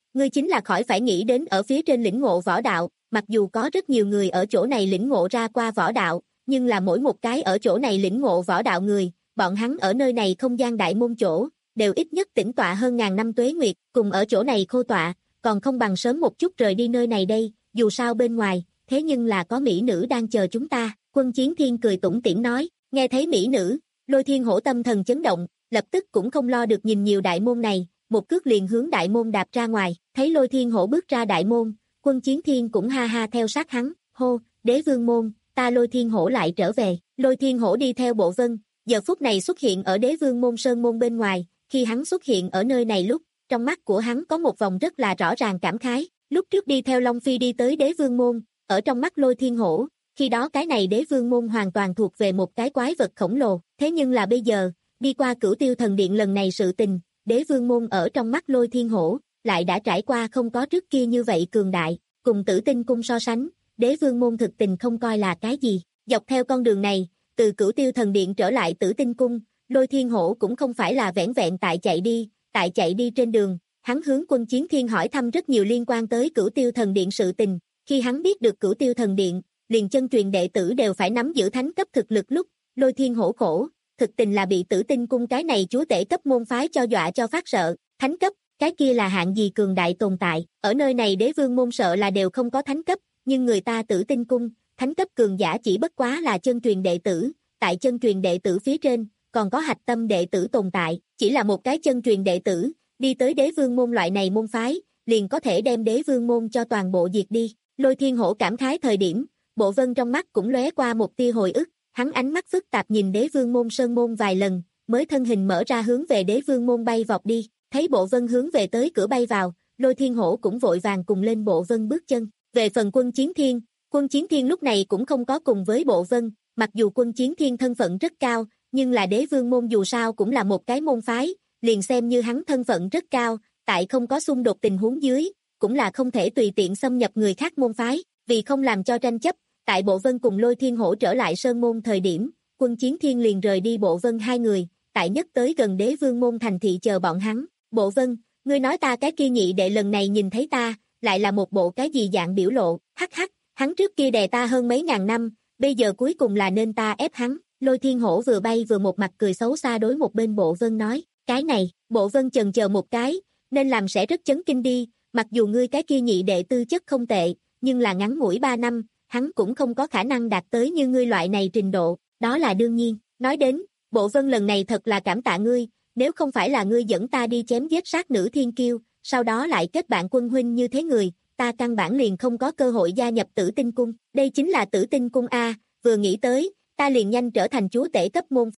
ngươi chính là khỏi phải nghĩ đến ở phía trên lĩnh ngộ võ đạo, mặc dù có rất nhiều người ở chỗ này lĩnh ngộ ra qua võ đạo, nhưng là mỗi một cái ở chỗ này lĩnh ngộ võ đạo người, bọn hắn ở nơi này không gian đại môn chỗ, đều ít nhất tĩnh tọa hơn ngàn năm tuế nguyệt, cùng ở chỗ này khô tọa, còn không bằng sớm một chút rời đi nơi này đây, dù sao bên ngoài, thế nhưng là có mỹ nữ đang chờ chúng ta. Quân Chiến Thiên cười tủm tỉm nói, nghe thấy mỹ nữ, Lôi Thiên Hổ tâm thần chấn động, lập tức cũng không lo được nhìn nhiều đại môn này, một cước liền hướng đại môn đạp ra ngoài, thấy Lôi Thiên Hổ bước ra đại môn, Quân Chiến Thiên cũng ha ha theo sát hắn, hô, Đế Vương môn, ta Lôi Thiên Hổ lại trở về. Lôi Thiên Hổ đi theo Bộ Vân, giờ phút này xuất hiện ở Đế Vương môn sơn môn bên ngoài, khi hắn xuất hiện ở nơi này lúc, trong mắt của hắn có một vòng rất là rõ ràng cảm khái, lúc trước đi theo Long Phi đi tới Đế Vương môn, ở trong mắt Lôi Thiên Hổ, khi đó cái này Đế Vương môn hoàn toàn thuộc về một cái quái vật khổng lồ, thế nhưng là bây giờ, đi qua Cửu Tiêu Thần Điện lần này sự tình, Đế Vương môn ở trong mắt Lôi Thiên Hổ, lại đã trải qua không có trước kia như vậy cường đại, cùng Tử Tinh cung so sánh, Đế Vương môn thực tình không coi là cái gì. Dọc theo con đường này, từ Cửu Tiêu Thần Điện trở lại Tử Tinh cung, Lôi Thiên Hổ cũng không phải là vẻn vẹn tại chạy đi, tại chạy đi trên đường, hắn hướng Quân Chiến Thiên hỏi thăm rất nhiều liên quan tới Cửu Tiêu Thần Điện sự tình, khi hắn biết được Cửu Tiêu Thần Điện, liền chân truyền đệ tử đều phải nắm giữ thánh cấp thực lực lúc, Lôi Thiên Hổ khổ, thực tình là bị Tử Tinh cung cái này chúa tể cấp môn phái cho dọa cho phát sợ, thánh cấp, cái kia là hạng gì cường đại tồn tại, ở nơi này Đế Vương môn sợ là đều không có thánh cấp, nhưng người ta Tử Tinh cung, thánh cấp cường giả chỉ bất quá là chân truyền đệ tử, tại chân truyền đệ tử phía trên, còn có hạch tâm đệ tử tồn tại, chỉ là một cái chân truyền đệ tử, đi tới Đế Vương môn loại này môn phái, liền có thể đem Đế Vương môn cho toàn bộ diệt đi. Lôi Thiên Hổ cảm khái thời điểm, Bộ Vân trong mắt cũng lóe qua một tia hồi ức, hắn ánh mắt phức tạp nhìn Đế Vương môn sơn môn vài lần, mới thân hình mở ra hướng về Đế Vương môn bay vọt đi, thấy Bộ Vân hướng về tới cửa bay vào, Lôi Thiên Hổ cũng vội vàng cùng lên Bộ Vân bước chân. Về phần Quân Chiến Thiên, Quân Chiến Thiên lúc này cũng không có cùng với Bộ Vân, mặc dù Quân Chiến Thiên thân phận rất cao, nhưng là Đế Vương môn dù sao cũng là một cái môn phái, liền xem như hắn thân phận rất cao, tại không có xung đột tình huống dưới, cũng là không thể tùy tiện xâm nhập người khác môn phái, vì không làm cho tranh chấp, tại Bộ Vân cùng Lôi Thiên Hổ trở lại sơn môn thời điểm, Quân Chiến Thiên liền rời đi Bộ Vân hai người, tại nhất tới gần Đế Vương môn thành thị chờ bọn hắn. Bộ Vân, ngươi nói ta cái kia nhị đệ lần này nhìn thấy ta, lại là một bộ cái gì dạng biểu lộ, hắc hắc, hắn trước kia đè ta hơn mấy ngàn năm, bây giờ cuối cùng là nên ta ép hắn. Lôi Thiên Hổ vừa bay vừa một mặt cười xấu xa đối một bên Bộ Vân nói, cái này, Bộ Vân chần chờ một cái, nên làm sẽ rất chấn kinh đi, mặc dù ngươi cái kia nhị đệ tư chất không tệ, nhưng là ngắn ngủi ba năm, hắn cũng không có khả năng đạt tới như ngươi loại này trình độ, đó là đương nhiên. Nói đến, Bộ Vân lần này thật là cảm tạ ngươi, nếu không phải là ngươi dẫn ta đi chém giết sát nữ thiên kiêu, sau đó lại kết bạn quân huynh như thế người, ta căn bản liền không có cơ hội gia nhập Tử Tinh cung, đây chính là Tử Tinh cung a, vừa nghĩ tới, ta liền nhanh trở thành chúa tể cấp môn.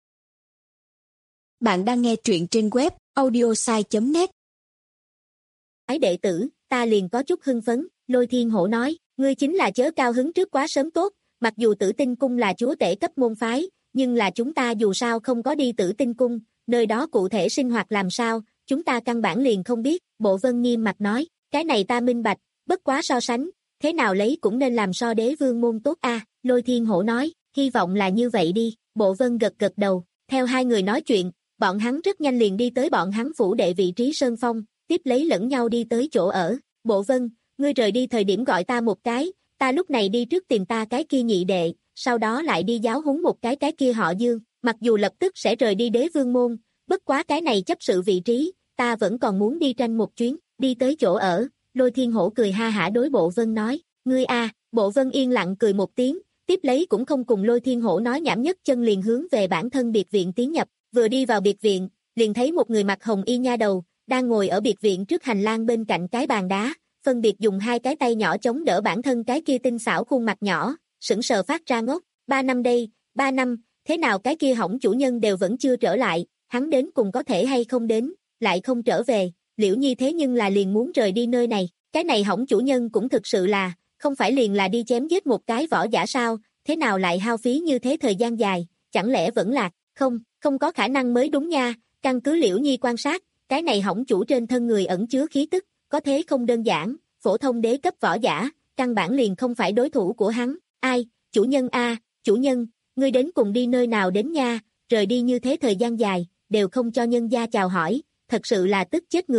Bạn đang nghe truyện trên web audiosai chấm net. Ái đệ tử, ta liền có chút hưng phấn, Lôi Thiên Hổ nói, ngươi chính là chớ cao hứng trước quá sớm tốt, mặc dù Tử Tinh cung là chúa tể cấp môn phái, nhưng là chúng ta dù sao không có đi Tử Tinh cung, nơi đó cụ thể sinh hoạt làm sao, chúng ta căn bản liền không biết. Bộ Vân nghiêm mặt nói, cái này ta minh bạch, bất quá so sánh, thế nào lấy cũng nên làm so Đế Vương môn tốt a. Lôi Thiên Hổ nói, hy vọng là như vậy đi. Bộ Vân gật gật đầu, theo hai người nói chuyện, bọn hắn rất nhanh liền đi tới bọn hắn phủ đệ vị trí sơn phong, tiếp lấy lẫn nhau đi tới chỗ ở. Bộ Vân, ngươi rời đi thời điểm gọi ta một cái, ta lúc này đi trước tìm ta cái kia nhị đệ, sau đó lại đi giáo huấn một cái cái kia họ Dương, mặc dù lập tức sẽ rời đi Đế Vương môn, bất quá cái này chấp sự vị trí, ta vẫn còn muốn đi tranh một chuyến. Đi tới chỗ ở, Lôi Thiên Hổ cười ha hả đối Bộ Vân nói, ngươi a. Bộ Vân yên lặng cười một tiếng, tiếp lấy cũng không cùng Lôi Thiên Hổ nói nhảm, nhất chân liền hướng về bản thân biệt viện tiến nhập, vừa đi vào biệt viện, liền thấy một người mặc hồng y nha đầu, đang ngồi ở biệt viện trước hành lang bên cạnh cái bàn đá, phân biệt dùng hai cái tay nhỏ chống đỡ bản thân cái kia tinh xảo khuôn mặt nhỏ, sững sờ phát ra ngốc, ba năm đây, ba năm, thế nào cái kia hỏng chủ nhân đều vẫn chưa trở lại, hắn đến cùng có thể hay không đến, lại không trở về, Liễu Nhi thế nhưng là liền muốn rời đi nơi này, cái này hỏng chủ nhân cũng thực sự là, không phải liền là đi chém giết một cái võ giả sao, thế nào lại hao phí như thế thời gian dài, chẳng lẽ vẫn lạc, không, không có khả năng mới đúng nha, căn cứ Liễu Nhi quan sát, cái này hỏng chủ trên thân người ẩn chứa khí tức, có thế không đơn giản, phổ thông đế cấp võ giả, căn bản liền không phải đối thủ của hắn, ai, chủ nhân a, chủ nhân, ngươi đến cùng đi nơi nào đến nha, rời đi như thế thời gian dài, đều không cho nhân gia chào hỏi, thật sự là tức chết người,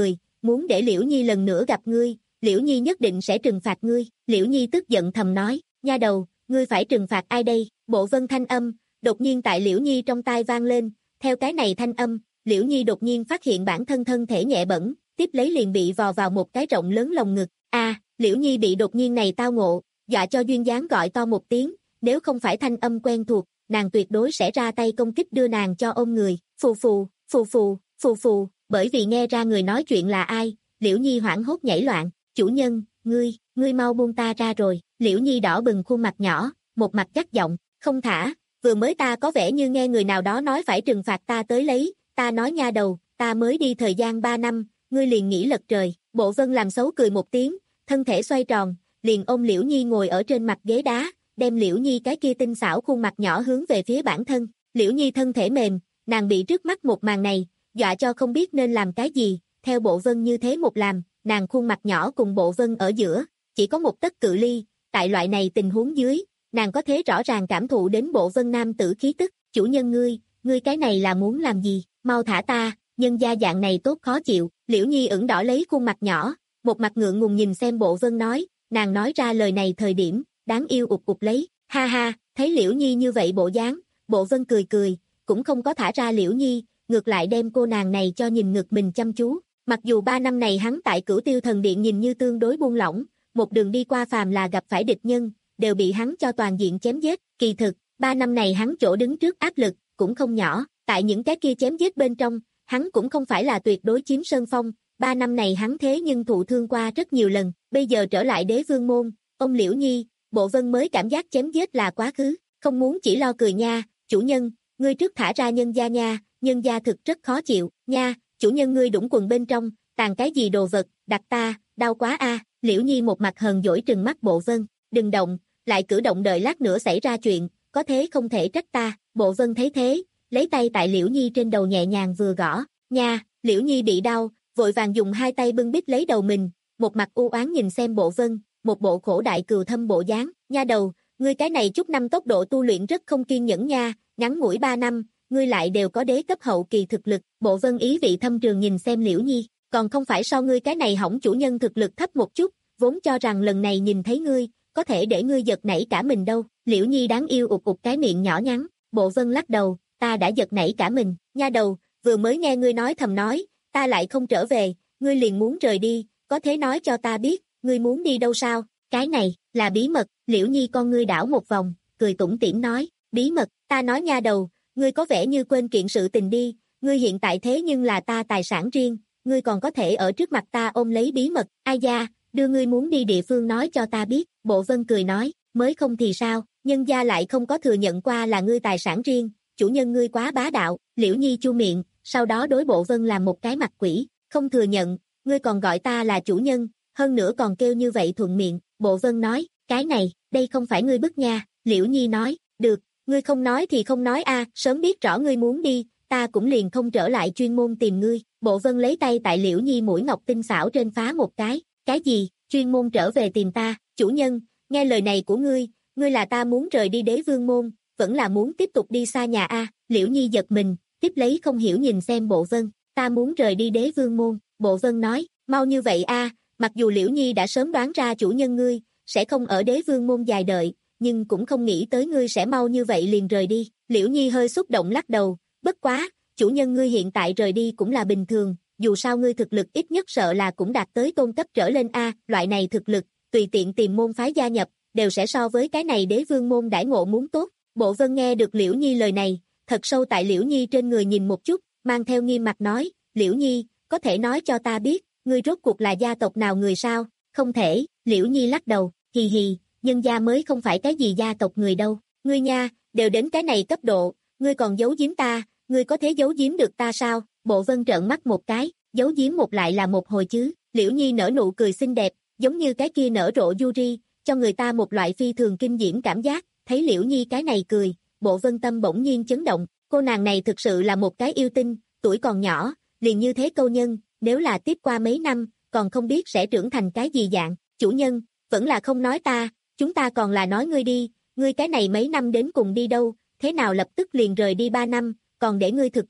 muốn để Liễu Nhi lần nữa gặp ngươi, Liễu Nhi nhất định sẽ trừng phạt ngươi. Liễu Nhi tức giận thầm nói, nha đầu, ngươi phải trừng phạt ai đây? Bộ vân thanh âm, đột nhiên tại Liễu Nhi trong tai vang lên, theo cái này thanh âm, Liễu Nhi đột nhiên phát hiện bản thân thân thể nhẹ bẫng, tiếp lấy liền bị vò vào một cái rộng lớn lồng ngực. A, Liễu Nhi bị đột nhiên này tao ngộ, dọa cho duyên dáng gọi to một tiếng, nếu không phải thanh âm quen thuộc, nàng tuyệt đối sẽ ra tay công kích đưa nàng cho ôm người. Phù phù, phù phù, phù phù, bởi vì nghe ra người nói chuyện là ai, Liễu Nhi hoảng hốt nhảy loạn, chủ nhân, ngươi, ngươi mau buông ta ra rồi. Liễu Nhi đỏ bừng khuôn mặt nhỏ, một mặt gắt giọng, không thả, vừa mới ta có vẻ như nghe người nào đó nói phải trừng phạt ta tới lấy, ta nói nha đầu, ta mới đi thời gian ba năm, ngươi liền nghĩ lật trời. Bộ vân làm xấu cười một tiếng, thân thể xoay tròn, liền ôm Liễu Nhi ngồi ở trên mặt ghế đá, đem Liễu Nhi cái kia tinh xảo khuôn mặt nhỏ hướng về phía bản thân. Liễu Nhi thân thể mềm, nàng bị trước mắt một màn này, dọa cho không biết nên làm cái gì, theo bộ vân như thế một làm, nàng khuôn mặt nhỏ cùng bộ vân ở giữa, chỉ có một tấc cự ly, tại loại này tình huống dưới, nàng có thể rõ ràng cảm thụ đến bộ vân nam tử khí tức. Chủ nhân ngươi, ngươi cái này là muốn làm gì, mau thả ta, nhân gia dạng này tốt khó chịu. Liễu Nhi ửng đỏ lấy khuôn mặt nhỏ, một mặt ngượng ngùng nhìn xem bộ vân nói, nàng nói ra lời này thời điểm, đáng yêu ụt ụt lấy, ha ha, thấy Liễu Nhi như vậy bộ dáng, bộ vân cười cười, cũng không có thả ra Liễu Nhi, ngược lại đem cô nàng này cho nhìn ngực mình chăm chú. Mặc dù ba năm này hắn tại Cửu Tiêu Thần Điện nhìn như tương đối buông lỏng, một đường đi qua phàm là gặp phải địch nhân, đều bị hắn cho toàn diện chém giết, kỳ thực, ba năm này hắn chỗ đứng trước áp lực, cũng không nhỏ, tại những cái kia chém giết bên trong, hắn cũng không phải là tuyệt đối chiếm sơn phong, ba năm này hắn thế nhưng thụ thương qua rất nhiều lần, bây giờ trở lại Đế Vương môn, ông Liễu Nhi, bộ vân mới cảm giác chém giết là quá khứ, không muốn chỉ lo cười nha, chủ nhân, ngươi trước thả ra nhân gia nha, nhân gia thực rất khó chịu, nha, chủ nhân ngươi đũng quần bên trong, tàn cái gì đồ vật, đặt ta, đau quá a. Liễu Nhi một mặt hờn dỗi trừng mắt bộ vân, đừng động, lại cử động đợi lát nữa xảy ra chuyện, có thế không thể trách ta. Bộ vân thấy thế, lấy tay tại Liễu Nhi trên đầu nhẹ nhàng vừa gõ, nha, Liễu Nhi bị đau, vội vàng dùng hai tay bưng bít lấy đầu mình, một mặt u oán nhìn xem bộ vân, một bộ khổ đại cừu thâm bộ dáng, nha đầu, ngươi cái này chút năm tốc độ tu luyện rất không kiên nhẫn nha, ngắn ngủi ba năm, ngươi lại đều có đế cấp hậu kỳ thực lực. Bộ vân ý vị thâm trường nhìn xem Liễu Nhi, còn không phải so ngươi cái này hỏng chủ nhân thực lực thấp một chút, vốn cho rằng lần này nhìn thấy ngươi, có thể để ngươi giật nảy cả mình đâu. Liễu Nhi đáng yêu ụt ụt cái miệng nhỏ nhắn, bộ vân lắc đầu, ta đã giật nảy cả mình, nha đầu, vừa mới nghe ngươi nói thầm nói, ta lại không trở về, ngươi liền muốn rời đi, có thể nói cho ta biết, ngươi muốn đi đâu sao? Cái này, là bí mật. Liễu Nhi con ngươi đảo một vòng, cười tủm tỉm nói, bí mật, ta nói nha đầu, ngươi có vẻ như quên kiện sự tình đi, ngươi hiện tại thế nhưng là ta tài sản riêng, ngươi còn có thể ở trước mặt ta ôm lấy bí mật, ai da, đưa ngươi muốn đi địa phương nói cho ta biết. Bộ vân cười nói, mới không thì sao, nhân gia lại không có thừa nhận qua là ngươi tài sản riêng, chủ nhân ngươi quá bá đạo. Liễu Nhi chu miệng, sau đó đối bộ vân làm một cái mặt quỷ, không thừa nhận, ngươi còn gọi ta là chủ nhân, hơn nữa còn kêu như vậy thuận miệng. Bộ vân nói, cái này, đây không phải ngươi bức nha. Liễu Nhi nói, được, ngươi không nói thì không nói a, sớm biết rõ ngươi muốn đi, ta cũng liền không trở lại chuyên môn tìm ngươi. Bộ vân lấy tay tại Liễu Nhi mũi ngọc tinh xảo trên phá một cái, cái gì, chuyên môn trở về tìm ta, chủ nhân, nghe lời này của ngươi, ngươi là ta muốn rời đi Đế Vương môn, vẫn là muốn tiếp tục đi xa nhà a. Liễu Nhi giật mình, tiếp lấy không hiểu nhìn xem bộ vân, ta muốn rời đi Đế Vương môn. Bộ vân nói, mau như vậy a. Mặc dù Liễu Nhi đã sớm đoán ra chủ nhân ngươi sẽ không ở Đế Vương môn dài đợi, nhưng cũng không nghĩ tới ngươi sẽ mau như vậy liền rời đi. Liễu Nhi hơi xúc động lắc đầu, bất quá, chủ nhân ngươi hiện tại rời đi cũng là bình thường, dù sao ngươi thực lực ít nhất sợ là cũng đạt tới tôn cấp trở lên a, loại này thực lực, tùy tiện tìm môn phái gia nhập, đều sẽ so với cái này Đế Vương môn đãi ngộ muốn tốt. Bộ vân nghe được Liễu Nhi lời này, thật sâu tại Liễu Nhi trên người nhìn một chút, mang theo nghiêm mặt nói, Liễu Nhi, có thể nói cho ta biết, ngươi rốt cuộc là gia tộc nào người sao? Không thể. Liễu Nhi lắc đầu, hì hì, nhân gia mới không phải cái gì gia tộc người đâu, ngươi nha, đều đến cái này cấp độ, ngươi còn giấu giếm ta, ngươi có thể giấu giếm được ta sao? Bộ vân trợn mắt một cái, giấu giếm một lại là một hồi chứ. Liễu Nhi nở nụ cười xinh đẹp, giống như cái kia nở rộ Yuri, cho người ta một loại phi thường kinh diễm cảm giác. Thấy Liễu Nhi cái này cười, bộ vân tâm bỗng nhiên chấn động, cô nàng này thực sự là một cái yêu tinh, tuổi còn nhỏ, liền như thế câu nhân, nếu là tiếp qua mấy năm, còn không biết sẽ trưởng thành cái gì dạng. Chủ nhân, vẫn là không nói ta, chúng ta còn là nói ngươi đi, ngươi cái này mấy năm đến cùng đi đâu, thế nào lập tức liền rời đi ba năm, còn để ngươi thực lực,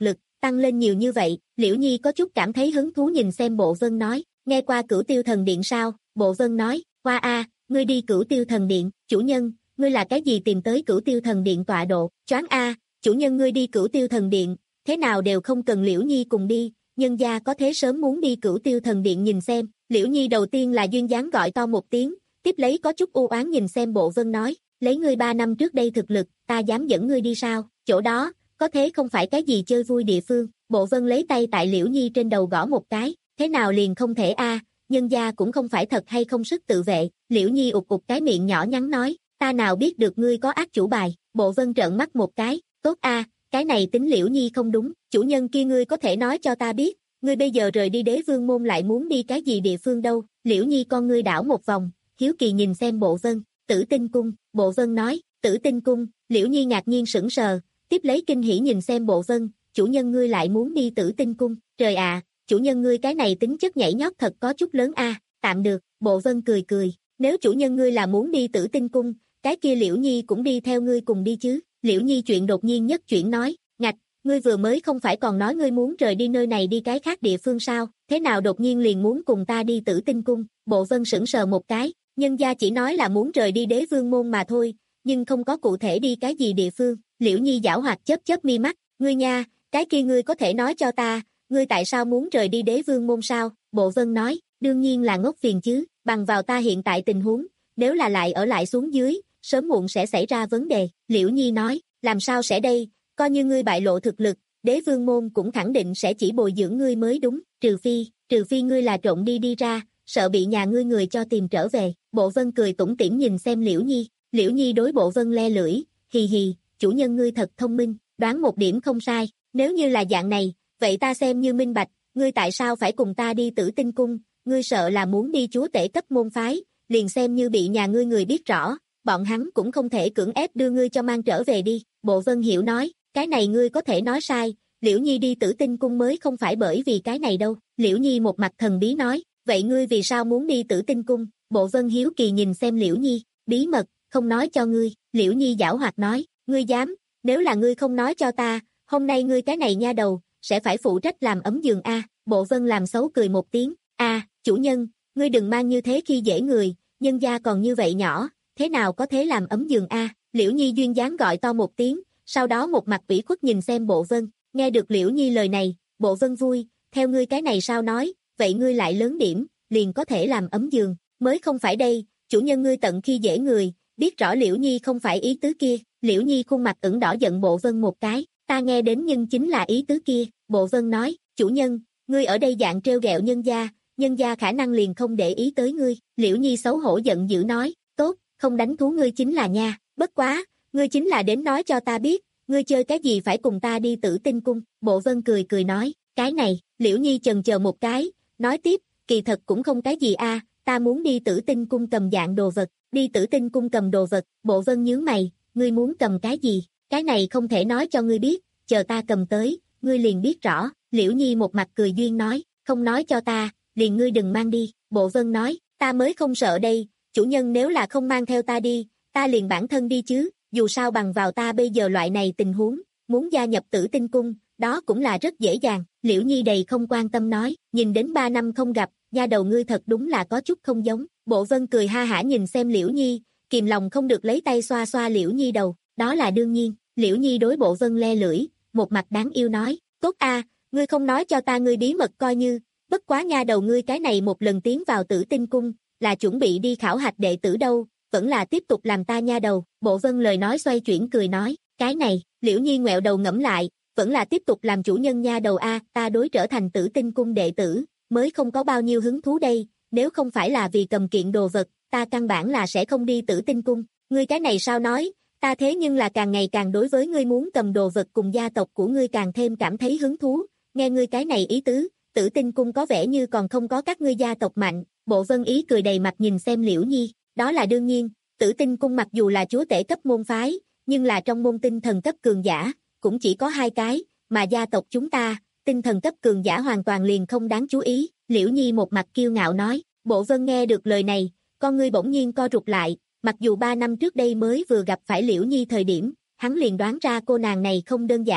tăng lên nhiều như vậy, Liễu Nhi có chút cảm thấy hứng thú nhìn xem Bộ Vân nói, nghe qua Cửu Tiêu Thần Điện sao, Bộ Vân nói, qua a, ngươi đi Cửu Tiêu Thần Điện, chủ nhân, ngươi là cái gì tìm tới Cửu Tiêu Thần Điện tọa độ, choáng a, chủ nhân ngươi đi Cửu Tiêu Thần Điện, thế nào đều không cần Liễu Nhi cùng đi, nhân gia có thế sớm muốn đi Cửu Tiêu Thần Điện nhìn xem, Liễu Nhi đầu tiên là duyên dáng gọi to một tiếng, tiếp lấy có chút u oán nhìn xem Bộ Vân nói, lấy ngươi ba năm trước đây thực lực, ta dám dẫn ngươi đi sao, chỗ đó, có thế không phải cái gì chơi vui địa phương, Bộ Vân lấy tay tại Liễu Nhi trên đầu gõ một cái, thế nào liền không thể a, nhân gia cũng không phải thật hay không sức tự vệ, Liễu Nhi ụt ụt cái miệng nhỏ nhắn nói, ta nào biết được ngươi có ác chủ bài, Bộ Vân trợn mắt một cái, tốt a, cái này tính Liễu Nhi không đúng, chủ nhân kia ngươi có thể nói cho ta biết, ngươi bây giờ rời đi Đế Vương môn lại muốn đi cái gì địa phương đâu, Liễu Nhi con ngươi đảo một vòng, hiếu kỳ nhìn xem Bộ Vân, Tử Tinh Cung, Bộ Vân nói, Tử Tinh Cung, Liễu Nhi ngạc nhiên sững sờ, tiếp lấy kinh hỉ nhìn xem Bộ Vân, chủ nhân ngươi lại muốn đi Tử Tinh Cung, trời ạ, chủ nhân ngươi cái này tính chất nhảy nhót thật có chút lớn a, tạm được, Bộ Vân cười cười, nếu chủ nhân ngươi là muốn đi Tử Tinh Cung, cái kia Liễu Nhi cũng đi theo ngươi cùng đi chứ, Liễu Nhi chuyện đột nhiên nhất chuyển nói, ngạch, ngươi vừa mới không phải còn nói ngươi muốn rời đi nơi này đi cái khác địa phương sao, thế nào đột nhiên liền muốn cùng ta đi Tử Tinh Cung, Bộ Vân sững sờ một cái, nhân gia chỉ nói là muốn rời đi Đế Vương môn mà thôi, nhưng không có cụ thể đi cái gì địa phương, Liễu Nhi giảo hoạt chớp chớp mi mắt, ngươi nha, cái kia ngươi có thể nói cho ta, ngươi tại sao muốn rời đi Đế Vương môn sao, Bộ Vân nói, đương nhiên là ngốc phiền chứ, bằng vào ta hiện tại tình huống, nếu là lại ở lại xuống dưới, sớm muộn sẽ xảy ra vấn đề, Liễu Nhi nói, làm sao sẽ đây, coi như ngươi bại lộ thực lực, Đế Vương môn cũng khẳng định sẽ chỉ bồi dưỡng ngươi mới đúng, trừ phi, trừ phi ngươi là trộn đi đi ra, sợ bị nhà ngươi người cho tìm trở về, Bộ Vân cười tủm tỉm nhìn xem Liễu Nhi, Liễu Nhi đối Bộ Vân le lưỡi, hì hì, chủ nhân ngươi thật thông minh, đoán một điểm không sai, nếu như là dạng này, vậy ta xem như minh bạch, ngươi tại sao phải cùng ta đi Tử Tinh Cung, ngươi sợ là muốn đi chúa tể cấp môn phái, liền xem như bị nhà ngươi người biết rõ, bọn hắn cũng không thể cưỡng ép đưa ngươi cho mang trở về đi, Bộ Vân hiểu nói, cái này ngươi có thể nói sai, Liễu Nhi đi Tử Tinh Cung mới không phải bởi vì cái này đâu, Liễu Nhi một mặt thần bí nói, vậy ngươi vì sao muốn đi Tử Tinh Cung, Bộ Vân hiếu kỳ nhìn xem Liễu Nhi, bí mật, không nói cho ngươi, Liễu Nhi giảo hoạt nói, ngươi dám, nếu là ngươi không nói cho ta, hôm nay ngươi cái này nha đầu, sẽ phải phụ trách làm ấm giường a, Bộ Vân làm xấu cười một tiếng, a, chủ nhân, ngươi đừng mang như thế khi dễ người, nhân gia còn như vậy nhỏ, thế nào có thế làm ấm giường a, Liễu Nhi duyên dáng gọi to một tiếng, sau đó một mặt ủy khuất nhìn xem Bộ Vân, nghe được Liễu Nhi lời này, Bộ Vân vui, theo ngươi cái này sao nói, vậy ngươi lại lớn điểm, liền có thể làm ấm giường, mới không phải đây, chủ nhân ngươi tận khi dễ người, biết rõ Liễu Nhi không phải ý tứ kia, Liễu Nhi khuôn mặt ửng đỏ giận Bộ Vân một cái, ta nghe đến nhưng chính là ý tứ kia, Bộ Vân nói, chủ nhân, ngươi ở đây dạng trêu ghẹo nhân gia, nhân gia khả năng liền không để ý tới ngươi, Liễu Nhi xấu hổ giận dữ nói, tốt, không đánh thú ngươi chính là nha, bất quá, ngươi chính là đến nói cho ta biết, ngươi chơi cái gì phải cùng ta đi Tử Tinh Cung, Bộ Vân cười cười nói, cái này, Liễu Nhi chần chờ một cái, nói tiếp, kỳ thật cũng không cái gì a, ta muốn đi Tử Tinh Cung cầm dạng đồ vật, đi Tử Tinh Cung cầm đồ vật, Bộ Vân nhướng mày, ngươi muốn cầm cái gì, cái này không thể nói cho ngươi biết, chờ ta cầm tới, ngươi liền biết rõ, Liễu Nhi một mặt cười duyên nói, không nói cho ta, liền ngươi đừng mang đi, Bộ Vân nói, ta mới không sợ đây, chủ nhân nếu là không mang theo ta đi, ta liền bản thân đi chứ, dù sao bằng vào ta bây giờ loại này tình huống, muốn gia nhập Tử Tinh Cung, đó cũng là rất dễ dàng, Liễu Nhi đầy không quan tâm nói, nhìn đến ba năm không gặp, nha đầu ngươi thật đúng là có chút không giống, Bộ Vân cười ha hả nhìn xem Liễu Nhi, kìm lòng không được lấy tay xoa xoa Liễu Nhi đầu, đó là đương nhiên, Liễu Nhi đối Bộ Vân le lưỡi, một mặt đáng yêu nói, tốt a, ngươi không nói cho ta ngươi bí mật coi như, bất quá nha đầu ngươi cái này một lần tiến vào Tử Tinh Cung, là chuẩn bị đi khảo hạch đệ tử đâu, vẫn là tiếp tục làm ta nha đầu, Bộ Vân lời nói xoay chuyển cười nói, cái này, Liễu Nhi ngoẹo đầu ngẫm lại, vẫn là tiếp tục làm chủ nhân nha đầu a, ta đối trở thành Tử Tinh Cung đệ tử, mới không có bao nhiêu hứng thú đây, nếu không phải là vì cầm kiện đồ vật, ta căn bản là sẽ không đi Tử Tinh Cung, ngươi cái này sao nói, ta thế nhưng là càng ngày càng đối với ngươi muốn cầm đồ vật cùng gia tộc của ngươi càng thêm cảm thấy hứng thú, nghe ngươi cái này ý tứ, Tử Tinh Cung có vẻ như còn không có các ngươi gia tộc mạnh, Bộ Vân ý cười đầy mặt nhìn xem Liễu Nhi, đó là đương nhiên, Tử Tinh Cung mặc dù là chúa tể cấp môn phái, nhưng là trong môn tinh thần cấp cường giả, cũng chỉ có hai cái, mà gia tộc chúng ta, tinh thần cấp cường giả hoàn toàn liền không đáng chú ý, Liễu Nhi một mặt kiêu ngạo nói, Bộ Vân nghe được lời này, con ngươi bỗng nhiên co rụt lại, mặc dù ba năm trước đây mới vừa gặp phải Liễu Nhi thời điểm, hắn liền đoán ra cô nàng này không đơn giản,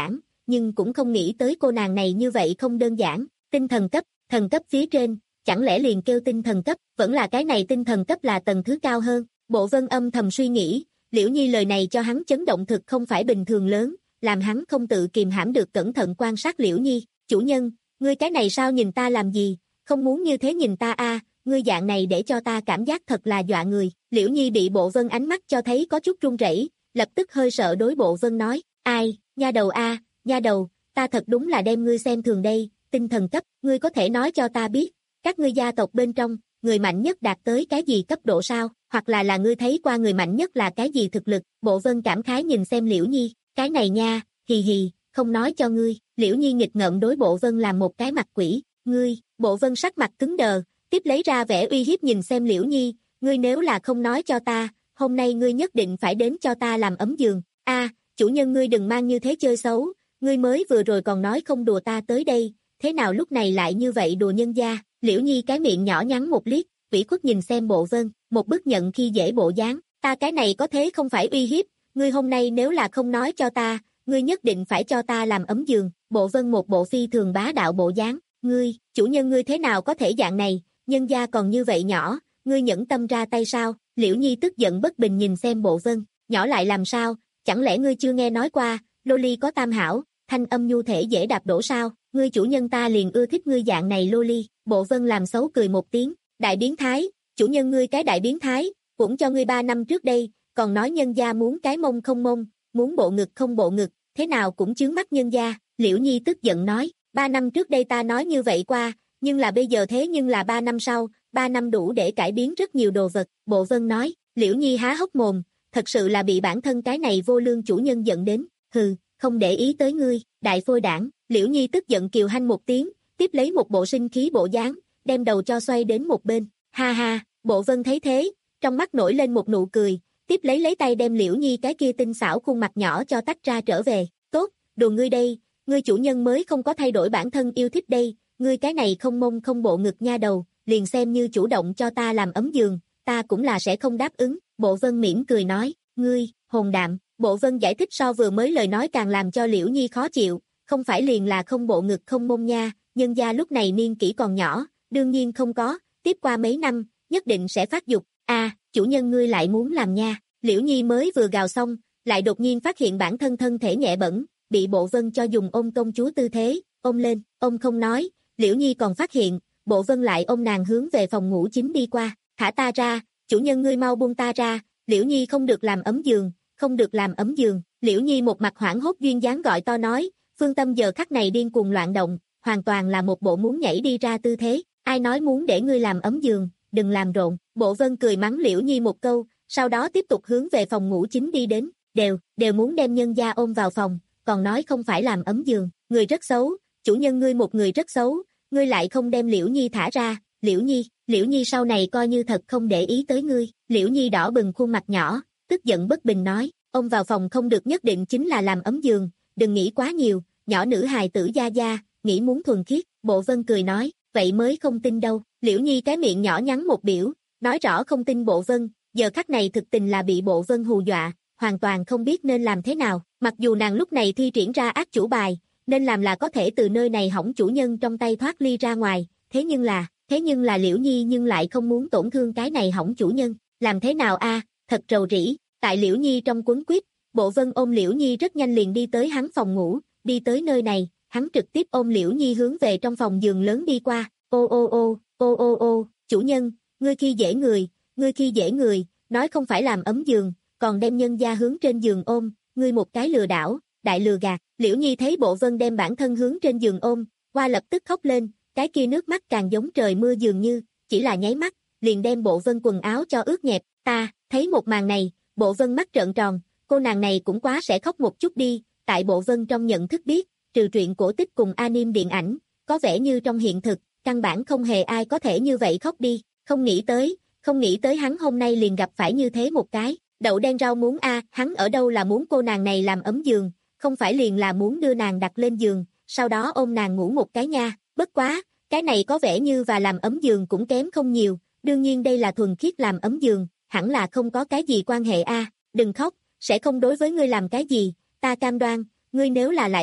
nhưng cũng không nghĩ tới cô nàng này như vậy không đơn giản, tinh thần cấp, thần cấp phía trên, chẳng lẽ liền kêu tinh thần cấp, vẫn là cái này tinh thần cấp là tầng thứ cao hơn. Bộ Vân âm thầm suy nghĩ, Liễu Nhi lời này cho hắn chấn động thực không phải bình thường lớn, làm hắn không tự kìm hãm được cẩn thận quan sát Liễu Nhi. Chủ nhân, ngươi cái này sao nhìn ta làm gì, không muốn như thế nhìn ta a, ngươi dạng này để cho ta cảm giác thật là dọa người. Liễu Nhi bị Bộ Vân ánh mắt cho thấy có chút run rẩy, lập tức hơi sợ đối Bộ Vân nói, ai, nha đầu a, nha đầu, ta thật đúng là đem ngươi xem thường đây, tinh thần cấp, ngươi có thể nói cho ta biết, các ngươi gia tộc bên trong, người mạnh nhất đạt tới cái gì cấp độ sao, hoặc là là ngươi thấy qua người mạnh nhất là cái gì thực lực. Bộ Vân cảm khái nhìn xem Liễu Nhi, cái này nha, hì hì, không nói cho ngươi. Liễu Nhi nghịch ngợm đối Bộ Vân làm một cái mặt quỷ, ngươi. Bộ Vân sắc mặt cứng đờ, tiếp lấy ra vẻ uy hiếp nhìn xem Liễu Nhi, ngươi nếu là không nói cho ta, hôm nay ngươi nhất định phải đến cho ta làm ấm giường. A, chủ nhân ngươi đừng mang như thế chơi xấu, ngươi mới vừa rồi còn nói không đùa ta tới đây, thế nào lúc này lại như vậy đùa nhân gia. Liễu Nhi cái miệng nhỏ nhắn một liếc, ủy khuất nhìn xem Bộ Vân, một bức nhận khi dễ bộ dáng, ta cái này có thế không phải uy hiếp, ngươi hôm nay nếu là không nói cho ta, ngươi nhất định phải cho ta làm ấm giường. Bộ Vân một bộ phi thường bá đạo bộ dáng, ngươi, chủ nhân ngươi thế nào có thể dạng này, nhân gia còn như vậy nhỏ, ngươi nhẫn tâm ra tay sao? Liễu Nhi tức giận bất bình nhìn xem Bộ Vân, nhỏ lại làm sao, chẳng lẽ ngươi chưa nghe nói qua, loli có tam hảo, thanh âm nhu thể dễ đạp đổ sao, ngươi chủ nhân ta liền ưa thích ngươi dạng này loli. Bộ Vân làm xấu cười một tiếng, đại biến thái, chủ nhân ngươi cái đại biến thái, cũng cho ngươi ba năm trước đây, còn nói nhân gia muốn cái mông không mông, muốn bộ ngực không bộ ngực, thế nào cũng chướng mắt nhân gia. Liễu Nhi tức giận nói, ba năm trước đây ta nói như vậy qua, nhưng là bây giờ thế nhưng là ba năm sau, ba năm đủ để cải biến rất nhiều đồ vật. Bộ Vân nói, Liễu Nhi há hốc mồm, thật sự là bị bản thân cái này vô lương chủ nhân giận đến, hừ, không để ý tới ngươi, đại phôi đảng. Liễu Nhi tức giận kiều hanh một tiếng, tiếp lấy một bộ sinh khí bộ dáng, đem đầu cho xoay đến một bên, ha ha. Bộ Vân thấy thế, trong mắt nổi lên một nụ cười, tiếp lấy lấy tay đem Liễu Nhi cái kia tinh xảo khuôn mặt nhỏ cho tách ra trở về, tốt, đùa ngươi đây, ngươi chủ nhân mới không có thay đổi bản thân yêu thích đây, ngươi cái này không mông không bộ ngực nha đầu, liền xem như chủ động cho ta làm ấm giường, ta cũng là sẽ không đáp ứng. Bộ Vân mỉm cười nói, ngươi, hồn đạm. Bộ Vân giải thích so vừa mới lời nói càng làm cho Liễu Nhi khó chịu, không phải liền là không bộ ngực không mông nha, nhân gia lúc này niên kỷ còn nhỏ, đương nhiên không có, tiếp qua mấy năm, nhất định sẽ phát dục. A, à, chủ nhân ngươi lại muốn làm nha. Liễu Nhi mới vừa gào xong, lại đột nhiên phát hiện bản thân thân thể nhẹ bẩn, bị Bộ Vân cho dùng ôm công chúa tư thế, ôm lên, ôm không nói, Liễu Nhi còn phát hiện, Bộ Vân lại ôm nàng hướng về phòng ngủ chính đi qua, thả ta ra, chủ nhân ngươi mau buông ta ra, Liễu Nhi không được làm ấm giường, không được làm ấm giường. Liễu Nhi một mặt hoảng hốt duyên dáng gọi to nói, phương tâm giờ khắc này điên cuồng loạn động, hoàn toàn là một bộ muốn nhảy đi ra tư thế, ai nói muốn để ngươi làm ấm giường, đừng làm rộn. Bộ Vân cười mắng Liễu Nhi một câu, sau đó tiếp tục hướng về phòng ngủ chính đi đến, đều, đều muốn đem nhân gia ôm vào phòng, còn nói không phải làm ấm giường, người rất xấu, chủ nhân ngươi một người rất xấu, ngươi lại không đem Liễu Nhi thả ra. Liễu Nhi, Liễu Nhi sau này coi như thật không để ý tới ngươi. Liễu Nhi đỏ bừng khuôn mặt nhỏ, tức giận bất bình nói, ôm vào phòng không được nhất định chính là làm ấm giường, đừng nghĩ quá nhiều, nhỏ nữ hài tử gia gia, nghĩ muốn thuần khiết. Bộ Vân cười nói, vậy mới không tin đâu. Liễu Nhi cái miệng nhỏ nhắn một biểu, nói rõ không tin Bộ Vân, giờ khắc này thực tình là bị Bộ Vân hù dọa, hoàn toàn không biết nên làm thế nào. Mặc dù nàng lúc này thi triển ra ác chủ bài, nên làm là có thể từ nơi này hỏng chủ nhân trong tay thoát ly ra ngoài, thế nhưng là, thế nhưng là Liễu Nhi nhưng lại không muốn tổn thương cái này hỏng chủ nhân, làm thế nào a? Thật rầu rĩ. Tại Liễu Nhi trong quấn quýt, Bộ Vân ôm Liễu Nhi rất nhanh liền đi tới hắn phòng ngủ, đi tới nơi này, hắn trực tiếp ôm Liễu Nhi hướng về trong phòng giường lớn đi qua, ô ô ô, ô ô ô, chủ nhân, ngươi khi dễ người, ngươi khi dễ người, nói không phải làm ấm giường, còn đem nhân gia hướng trên giường ôm, ngươi một cái lừa đảo, đại lừa gạt. Liễu Nhi thấy Bộ Vân đem bản thân hướng trên giường ôm, qua lập tức khóc lên, cái kia nước mắt càng giống trời mưa dường như, chỉ là nháy mắt, liền đem Bộ Vân quần áo cho ướt nhẹp. Ta, thấy một màn này, Bộ Vân mắt trợn tròn, cô nàng này cũng quá sẽ khóc một chút đi. Tại Bộ Vân trong nhận thức biết, trừ truyện cổ tích cùng anime điện ảnh, có vẻ như trong hiện thực, căn bản không hề ai có thể như vậy khóc đi. Không nghĩ tới, không nghĩ tới hắn hôm nay liền gặp phải như thế một cái, đậu đen rau muống a, hắn ở đâu là muốn cô nàng này làm ấm giường, không phải liền là muốn đưa nàng đặt lên giường, sau đó ôm nàng ngủ một cái nha. Bất quá, cái này có vẻ như và làm ấm giường cũng kém không nhiều, đương nhiên đây là thuần khiết làm ấm giường, hẳn là không có cái gì quan hệ a. Đừng khóc, sẽ không đối với ngươi làm cái gì, ta cam đoan, ngươi nếu là lại khóc,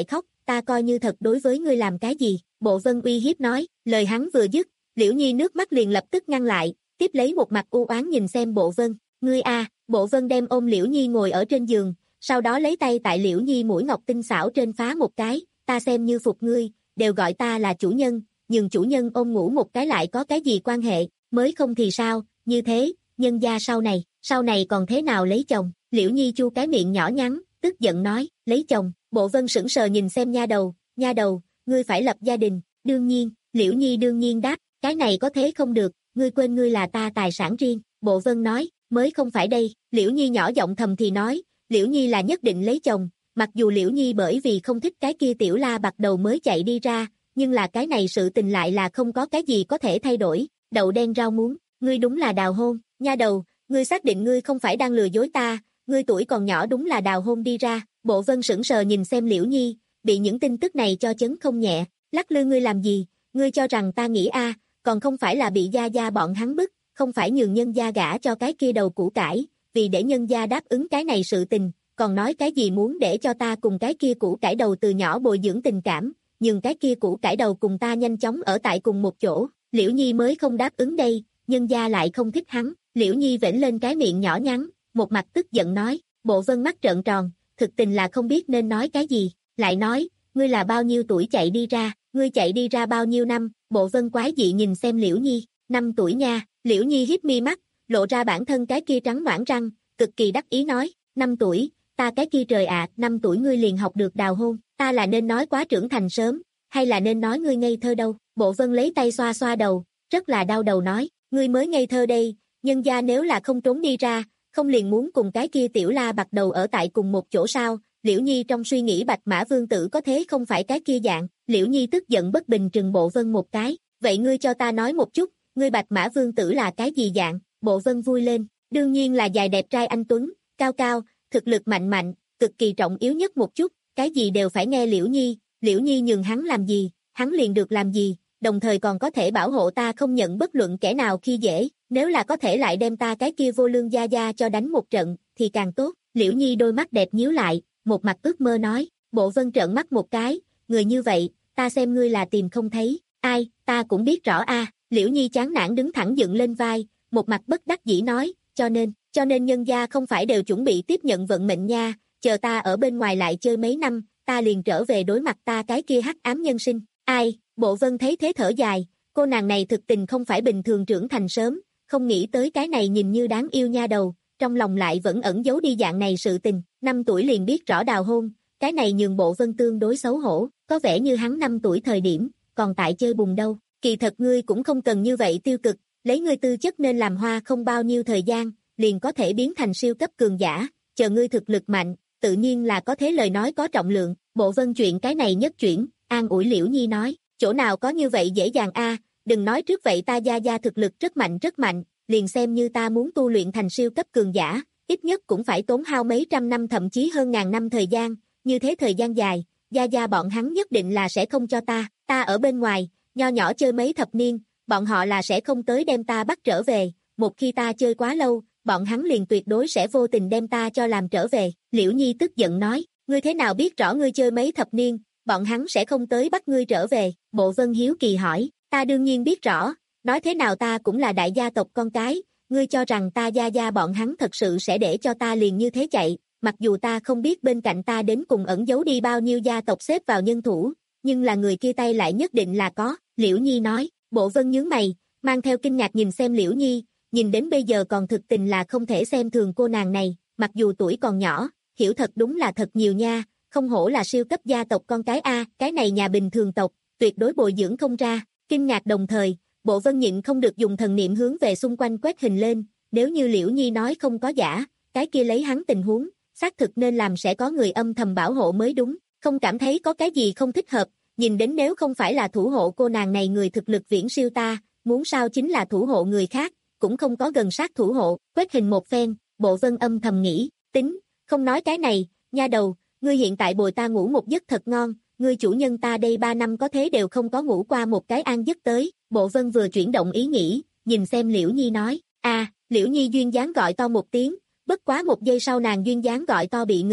ta coi như thật đối với ngươi làm cái gì, Bộ Vân uy hiếp nói, lời hắn vừa dứt, Liễu Nhi nước mắt liền lập tức ngăn lại, tiếp lấy một mặt u oán nhìn xem Bộ Vân, ngươi a, Bộ Vân đem ôm Liễu Nhi ngồi ở trên giường, sau đó lấy tay tại Liễu Nhi mũi ngọc tinh xảo trên phá một cái, ta xem như phục ngươi, đều gọi ta là chủ nhân, nhưng chủ nhân ôm ngủ một cái lại có cái gì quan hệ, mới không thì sao, như thế, nhân gia sau này, sau này còn thế nào lấy chồng, Liễu Nhi chu cái miệng nhỏ nhắn, tức giận nói, lấy chồng, Bộ Vân sững sờ nhìn xem nha đầu, nha đầu, ngươi phải lập gia đình, đương nhiên, Liễu Nhi đương nhiên đáp, cái này có thế không được, ngươi quên ngươi là ta tài sản riêng, Bộ Vân nói, mới không phải đây, Liễu Nhi nhỏ giọng thầm thì nói, Liễu Nhi là nhất định lấy chồng, mặc dù Liễu Nhi bởi vì không thích cái kia tiểu la bắt đầu mới chạy đi ra, nhưng là cái này sự tình lại là không có cái gì có thể thay đổi, đậu đen rau muống, ngươi đúng là đào hôn, nha đầu, ngươi xác định ngươi không phải đang lừa dối ta, ngươi tuổi còn nhỏ đúng là đào hôn đi ra, Bộ Vân sững sờ nhìn xem Liễu Nhi, bị những tin tức này cho chấn không nhẹ, lắc lư ngươi làm gì, ngươi cho rằng ta nghĩ a, còn không phải là bị gia gia bọn hắn bức, không phải nhường nhân gia gả cho cái kia đầu củ cải, vì để nhân gia đáp ứng cái này sự tình, còn nói cái gì muốn để cho ta cùng cái kia củ cải đầu từ nhỏ bồi dưỡng tình cảm, nhưng cái kia củ cải đầu cùng ta nhanh chóng ở tại cùng một chỗ, Liễu Nhi mới không đáp ứng đây, nhân gia lại không thích hắn, Liễu Nhi vểnh lên cái miệng nhỏ nhắn, một mặt tức giận nói, Bộ Vân mắt trợn tròn, thực tình là không biết nên nói cái gì, lại nói, ngươi là bao nhiêu tuổi chạy đi ra, ngươi chạy đi ra bao nhiêu năm, Bộ Vân quái dị nhìn xem Liễu Nhi, năm tuổi nha, Liễu Nhi híp mi mắt, lộ ra bản thân cái kia trắng nõn răng, cực kỳ đắc ý nói, năm tuổi, ta cái kia trời ạ, năm tuổi ngươi liền học được đào hôn, ta là nên nói quá trưởng thành sớm, hay là nên nói ngươi ngây thơ đâu, Bộ Vân lấy tay xoa xoa đầu, rất là đau đầu nói, ngươi mới ngây thơ đây, nhân gia nếu là không trốn đi ra, không liền muốn cùng cái kia tiểu la bắt đầu ở tại cùng một chỗ sao, Liễu Nhi trong suy nghĩ Bạch Mã Vương Tử có thế không phải cái kia dạng, Liễu Nhi tức giận bất bình trừng Bộ Vân một cái, vậy ngươi cho ta nói một chút, ngươi Bạch Mã Vương Tử là cái gì dạng, Bộ Vân vui lên, đương nhiên là dài đẹp trai anh tuấn, cao cao, thực lực mạnh mạnh, cực kỳ trọng yếu nhất một chút, cái gì đều phải nghe Liễu Nhi, Liễu Nhi nhường hắn làm gì, hắn liền được làm gì, đồng thời còn có thể bảo hộ ta không nhận bất luận kẻ nào khi dễ, nếu là có thể lại đem ta cái kia vô lương gia gia cho đánh một trận, thì càng tốt, Liễu Nhi đôi mắt đẹp nhíu lại, một mặt ước mơ nói, Bộ Vân trợn mắt một cái, người như vậy, ta xem ngươi là tìm không thấy, ai, ta cũng biết rõ a, Liễu Nhi chán nản đứng thẳng dựng lên vai, một mặt bất đắc dĩ nói, cho nên, cho nên nhân gia không phải đều chuẩn bị tiếp nhận vận mệnh nha, chờ ta ở bên ngoài lại chơi mấy năm, ta liền trở về đối mặt ta cái kia hắc ám nhân sinh, ai, Bộ Vân thấy thế thở dài, cô nàng này thực tình không phải bình thường trưởng thành sớm, không nghĩ tới cái này nhìn như đáng yêu nha đầu, trong lòng lại vẫn ẩn giấu đi dạng này sự tình, năm tuổi liền biết rõ đào hôn, cái này nhường Bộ Vân tương đối xấu hổ, có vẻ như hắn năm tuổi thời điểm, còn tại chơi bùn đâu, kỳ thật ngươi cũng không cần như vậy tiêu cực, lấy ngươi tư chất nên làm hoa không bao nhiêu thời gian, liền có thể biến thành siêu cấp cường giả, chờ ngươi thực lực mạnh, tự nhiên là có thế lời nói có trọng lượng, Bộ Vân chuyện cái này nhất chuyển, an ủi Liễu Nhi nói, chỗ nào có như vậy dễ dàng a, đừng nói trước vậy ta gia gia thực lực rất mạnh rất mạnh, liền xem như ta muốn tu luyện thành siêu cấp cường giả, ít nhất cũng phải tốn hao mấy trăm năm thậm chí hơn ngàn năm thời gian, như thế thời gian dài, gia gia bọn hắn nhất định là sẽ không cho ta, ta ở bên ngoài, nho nhỏ chơi mấy thập niên, bọn họ là sẽ không tới đem ta bắt trở về, một khi ta chơi quá lâu, bọn hắn liền tuyệt đối sẽ vô tình đem ta cho làm trở về, Liễu Nhi tức giận nói, ngươi thế nào biết rõ ngươi chơi mấy thập niên, bọn hắn sẽ không tới bắt ngươi trở về, Bộ Vân hiếu kỳ hỏi, ta đương nhiên biết rõ, nói thế nào ta cũng là đại gia tộc con cái, ngươi cho rằng ta gia gia bọn hắn thật sự sẽ để cho ta liền như thế chạy, mặc dù ta không biết bên cạnh ta đến cùng ẩn giấu đi bao nhiêu gia tộc xếp vào nhân thủ, nhưng là người kia tay lại nhất định là có, Liễu Nhi nói, Bộ Vân nhướng mày, mang theo kinh ngạc nhìn xem Liễu Nhi, nhìn đến bây giờ còn thực tình là không thể xem thường cô nàng này, mặc dù tuổi còn nhỏ, hiểu thật đúng là thật nhiều nha, không hổ là siêu cấp gia tộc con cái A, cái này nhà bình thường tộc, tuyệt đối bồi dưỡng không ra, kinh ngạc đồng thời, Bộ Vân nhịn không được dùng thần niệm hướng về xung quanh quét hình lên, nếu như Liễu Nhi nói không có giả, cái kia lấy hắn tình huống, xác thực nên làm sẽ có người âm thầm bảo hộ mới đúng, không cảm thấy có cái gì không thích hợp, nhìn đến nếu không phải là thủ hộ cô nàng này người thực lực viễn siêu ta, muốn sao chính là thủ hộ người khác, cũng không có gần sát thủ hộ, quét hình một phen, Bộ Vân âm thầm nghĩ, tính, không nói cái này, nha đầu, ngươi hiện tại bồi ta ngủ một giấc thật ngon, ngươi chủ nhân ta đây ba năm có thế đều không có ngủ qua một cái an giấc tới, Bộ Vân vừa chuyển động ý nghĩ, nhìn xem Liễu Nhi nói, a, Liễu Nhi duyên dáng gọi to một tiếng, bất quá một giây sau nàng duyên dáng gọi to bị ngừng,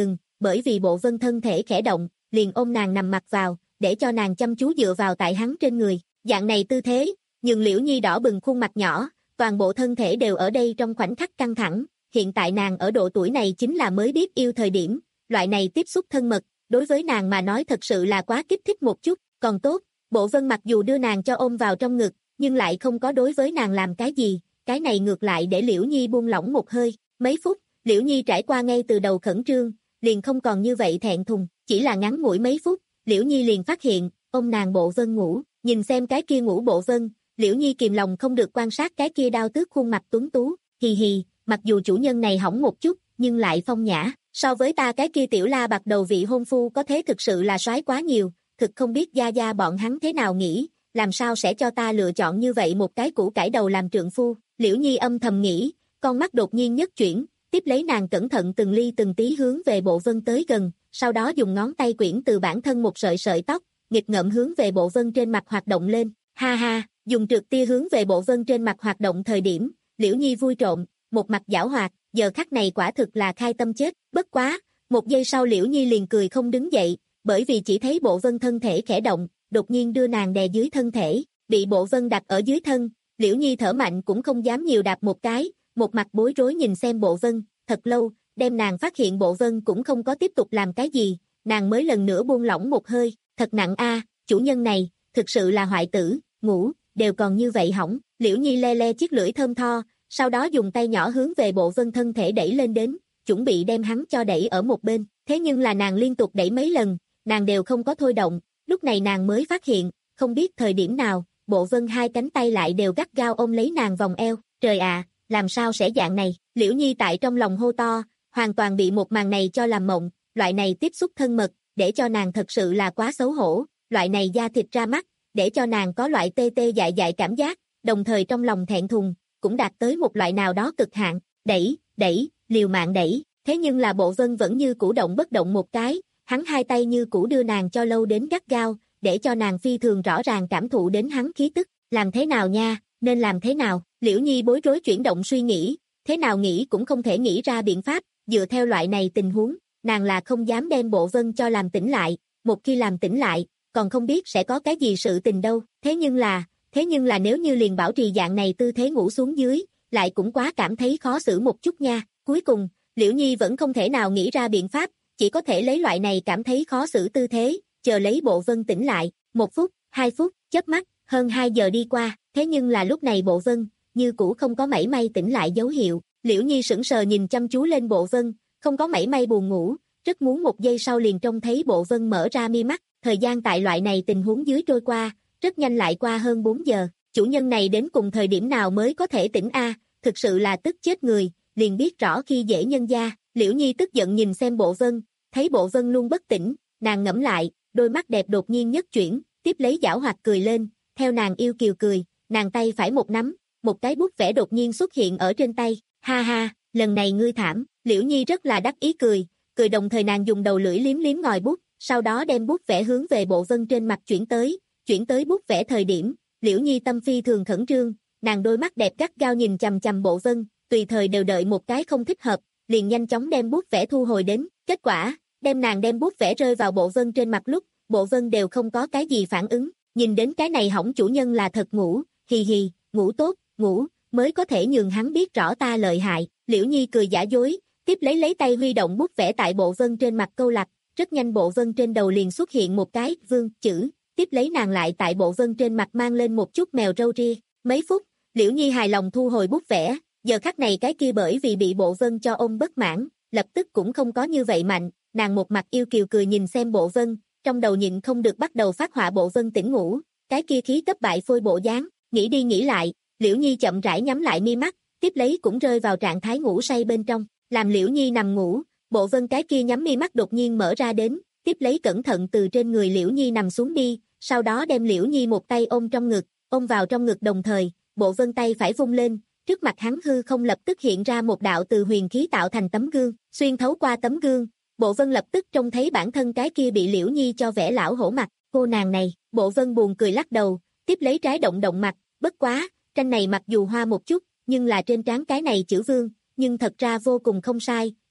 bởi vì Bộ Vân thân thể khẽ động, liền ôm nàng nằm mặt vào, để cho nàng chăm chú dựa vào tại hắn trên người. Dạng này tư thế, nhường Liễu Nhi đỏ bừng khuôn mặt nhỏ, toàn bộ thân thể đều ở đây trong khoảnh khắc căng thẳng. Hiện tại nàng ở độ tuổi này chính là mới biết yêu thời điểm, loại này tiếp xúc thân mật, đối với nàng mà nói thật sự là quá kích thích một chút, còn tốt, Bộ Vân mặc dù đưa nàng cho ôm vào trong ngực, nhưng lại không có đối với nàng làm cái gì, cái này ngược lại để Liễu Nhi buông lỏng một hơi. Mấy phút, Liễu Nhi trải qua ngay từ đầu khẩn trương, liền không còn như vậy thẹn thùng, chỉ là ngắn ngủi mấy phút, Liễu Nhi liền phát hiện, ôm nàng Bộ Vân ngủ, nhìn xem cái kia ngủ Bộ Vân, Liễu Nhi kìm lòng không được quan sát cái kia đao tước khuôn mặt tuấn tú, hì hì, mặc dù chủ nhân này hỏng một chút, nhưng lại phong nhã, so với ta cái kia tiểu la bạc đầu vị hôn phu có thế thực sự là soái quá nhiều, thực không biết gia gia bọn hắn thế nào nghĩ, làm sao sẽ cho ta lựa chọn như vậy một cái củ cải đầu làm trượng phu. Liễu Nhi âm thầm nghĩ, con mắt đột nhiên nhất chuyển, tiếp lấy nàng cẩn thận từng ly từng tí hướng về Bộ Vân tới gần, sau đó dùng ngón tay quyển từ bản thân một sợi sợi tóc, nghịch ngợm hướng về Bộ Vân trên mặt hoạt động lên, ha ha, dùng trượt tia hướng về Bộ Vân trên mặt hoạt động thời điểm, Liễu Nhi vui trộm, một mặt giảo hoạt, giờ khắc này quả thực là khai tâm chết, bất quá, một giây sau Liễu Nhi liền cười không đứng dậy, bởi vì chỉ thấy Bộ Vân thân thể khẽ động, đột nhiên đưa nàng đè dưới thân thể, bị Bộ Vân đặt ở dưới thân, Liễu Nhi thở mạnh cũng không dám nhiều đạp một cái, một mặt bối rối nhìn xem Bộ Vân, thật lâu, đem nàng phát hiện Bộ Vân cũng không có tiếp tục làm cái gì, nàng mới lần nữa buông lỏng một hơi, thật nặng a, chủ nhân này, thực sự là hoại tử, ngủ, đều còn như vậy hỏng, Liễu Nhi le le chiếc lưỡi thơm tho, sau đó dùng tay nhỏ hướng về Bộ Vân thân thể đẩy lên đến, chuẩn bị đem hắn cho đẩy ở một bên, thế nhưng là nàng liên tục đẩy mấy lần, nàng đều không có thôi động, lúc này nàng mới phát hiện, không biết thời điểm nào, Bộ Vân hai cánh tay lại đều gắt gao ôm lấy nàng vòng eo, trời ạ, làm sao sẽ dạng này, Liễu Nhi tại trong lòng hô to, hoàn toàn bị một màn này cho làm mộng, loại này tiếp xúc thân mật, để cho nàng thật sự là quá xấu hổ, loại này da thịt ra mắt, để cho nàng có loại tê tê dại dại cảm giác, đồng thời trong lòng thẹn thùng, cũng đạt tới một loại nào đó cực hạn, đẩy, đẩy, liều mạng đẩy, thế nhưng là Bộ Vân vẫn như cũ động bất động một cái, hắn hai tay như cũ đưa nàng cho lâu đến gắt gao, để cho nàng phi thường rõ ràng cảm thụ đến hắn khí tức, làm thế nào nha, nên làm thế nào, Liễu Nhi bối rối chuyển động suy nghĩ, thế nào nghĩ cũng không thể nghĩ ra biện pháp, dựa theo loại này tình huống, nàng là không dám đem Bộ Vân cho làm tỉnh lại, một khi làm tỉnh lại, còn không biết sẽ có cái gì sự tình đâu, thế nhưng là, thế nhưng là nếu như liền bảo trì dạng này tư thế ngủ xuống dưới, lại cũng quá cảm thấy khó xử một chút nha, cuối cùng, Liễu Nhi vẫn không thể nào nghĩ ra biện pháp, chỉ có thể lấy loại này cảm thấy khó xử tư thế, chờ lấy Bộ Vân tỉnh lại, một phút, hai phút, chớp mắt, hơn hai giờ đi qua, thế nhưng là lúc này Bộ Vân, như cũ không có mảy may tỉnh lại dấu hiệu, Liễu Nhi sững sờ nhìn chăm chú lên Bộ Vân, không có mảy may buồn ngủ, rất muốn một giây sau liền trông thấy Bộ Vân mở ra mi mắt, thời gian tại loại này tình huống dưới trôi qua, rất nhanh lại qua hơn bốn giờ, chủ nhân này đến cùng thời điểm nào mới có thể tỉnh a, thực sự là tức chết người, liền biết rõ khi dễ nhân gia, Liễu Nhi tức giận nhìn xem Bộ Vân, thấy Bộ Vân luôn bất tỉnh, nàng ngẫm lại, đôi mắt đẹp đột nhiên nhất chuyển, tiếp lấy giảo hoạt cười lên, theo nàng yêu kiều cười, nàng tay phải một nắm, một cái bút vẽ đột nhiên xuất hiện ở trên tay, ha ha, lần này ngươi thảm, Liễu Nhi rất là đắc ý cười, cười đồng thời nàng dùng đầu lưỡi liếm liếm ngòi bút, sau đó đem bút vẽ hướng về Bộ Vân trên mặt chuyển tới, chuyển tới bút vẽ thời điểm, Liễu Nhi tâm phi thường khẩn trương, nàng đôi mắt đẹp gắt gao nhìn chằm chằm Bộ Vân, tùy thời đều đợi một cái không thích hợp, liền nhanh chóng đem bút vẽ thu hồi đến, kết quả, đem nàng đem bút vẽ rơi vào Bộ Vân trên mặt lúc, Bộ Vân đều không có cái gì phản ứng, nhìn đến cái này hỏng chủ nhân là thật ngủ, hì hì, ngủ tốt, ngủ, mới có thể nhường hắn biết rõ ta lợi hại, Liễu Nhi cười giả dối, tiếp lấy lấy tay huy động bút vẽ tại Bộ Vân trên mặt câu lạc, rất nhanh Bộ Vân trên đầu liền xuất hiện một cái vương chữ, tiếp lấy nàng lại tại Bộ Vân trên mặt mang lên một chút mèo râu ria, mấy phút, Liễu Nhi hài lòng thu hồi bút vẽ, giờ khắc này cái kia bởi vì bị Bộ Vân cho ôm bất mãn, lập tức cũng không có như vậy mạnh, nàng một mặt yêu kiều cười nhìn xem Bộ Vân, trong đầu nhịn không được bắt đầu phát họa Bộ Vân tỉnh ngủ, cái kia khí cấp bại phôi bộ dáng, nghĩ đi nghĩ lại, Liễu Nhi chậm rãi nhắm lại mi mắt, tiếp lấy cũng rơi vào trạng thái ngủ say bên trong, làm Liễu Nhi nằm ngủ, Bộ Vân cái kia nhắm mi mắt đột nhiên mở ra đến, tiếp lấy cẩn thận từ trên người Liễu Nhi nằm xuống đi, sau đó đem Liễu Nhi một tay ôm trong ngực, ôm vào trong ngực đồng thời, Bộ Vân tay phải vung lên, trước mặt hắn hư không lập tức hiện ra một đạo từ huyền khí tạo thành tấm gương, xuyên thấu qua tấm gương, Bộ Vân lập tức trông thấy bản thân cái kia bị Liễu Nhi cho vẽ lão hổ mặt, cô nàng này, Bộ Vân buồn cười lắc đầu, tiếp lấy trái động động mặt, bất quá, tranh này mặc dù hoa một chút, nhưng là trên trán cái này chữ vương, nhưng thật ra vô cùng không sai, tính,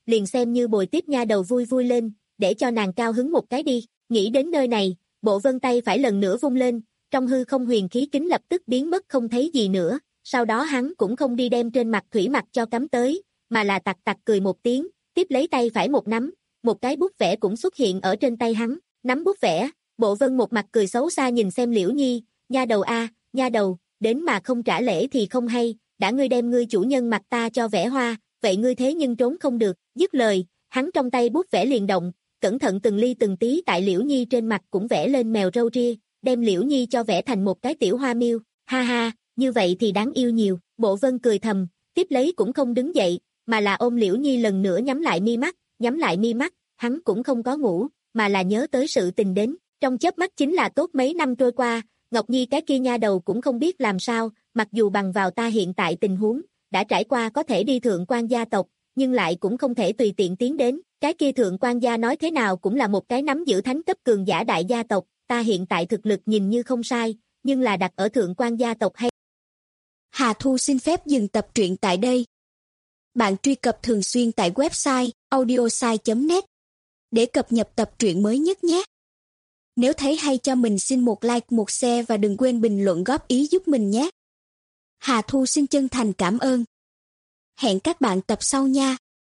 liền xem như bồi tiếp nha đầu vui vui lên, để cho nàng cao hứng một cái đi. Nghĩ đến nơi này, Bộ Vân tay phải lần nữa vung lên, trong hư không huyền khí kính lập tức biến mất không thấy gì nữa, sau đó hắn cũng không đi đem trên mặt thủy mặc cho cắm tới, mà là tặc tặc cười một tiếng, tiếp lấy tay phải một nắm, một cái bút vẽ cũng xuất hiện ở trên tay hắn, nắm bút vẽ, Bộ Vân một mặt cười xấu xa nhìn xem Liễu Nhi, nha đầu a, nha đầu, đến mà không trả lễ thì không hay, đã ngươi đem ngươi chủ nhân mặt ta cho vẽ hoa, vậy ngươi thế nhưng trốn không được, dứt lời, hắn trong tay bút vẽ liền động, cẩn thận từng ly từng tí tại Liễu Nhi trên mặt cũng vẽ lên mèo râu ria, đem Liễu Nhi cho vẽ thành một cái tiểu hoa miêu, ha ha, như vậy thì đáng yêu nhiều, Bộ Vân cười thầm, tiếp lấy cũng không đứng dậy, mà là ôm Liễu Nhi lần nữa nhắm lại mi mắt, nhắm lại mi mắt, hắn cũng không có ngủ, mà là nhớ tới sự tình đến, trong chớp mắt chính là tốt mấy năm trôi qua, Ngọc Nhi cái kia nha đầu cũng không biết làm sao, mặc dù bằng vào ta hiện tại tình huống, đã trải qua có thể đi thượng quan gia tộc, nhưng lại cũng không thể tùy tiện tiến đến, cái kia thượng quan gia nói thế nào cũng là một cái nắm giữ thánh cấp cường giả đại gia tộc, ta hiện tại thực lực nhìn như không sai, nhưng là đặt ở thượng quan gia tộc hay. Hà Thu xin phép dừng tập truyện tại đây. Bạn truy cập thường xuyên tại website audiosai chấm net để cập nhật tập truyện mới nhất nhé. Nếu thấy hay cho mình xin một like, một share và đừng quên bình luận góp ý giúp mình nhé. Hà Thu xin chân thành cảm ơn. Hẹn các bạn tập sau nha.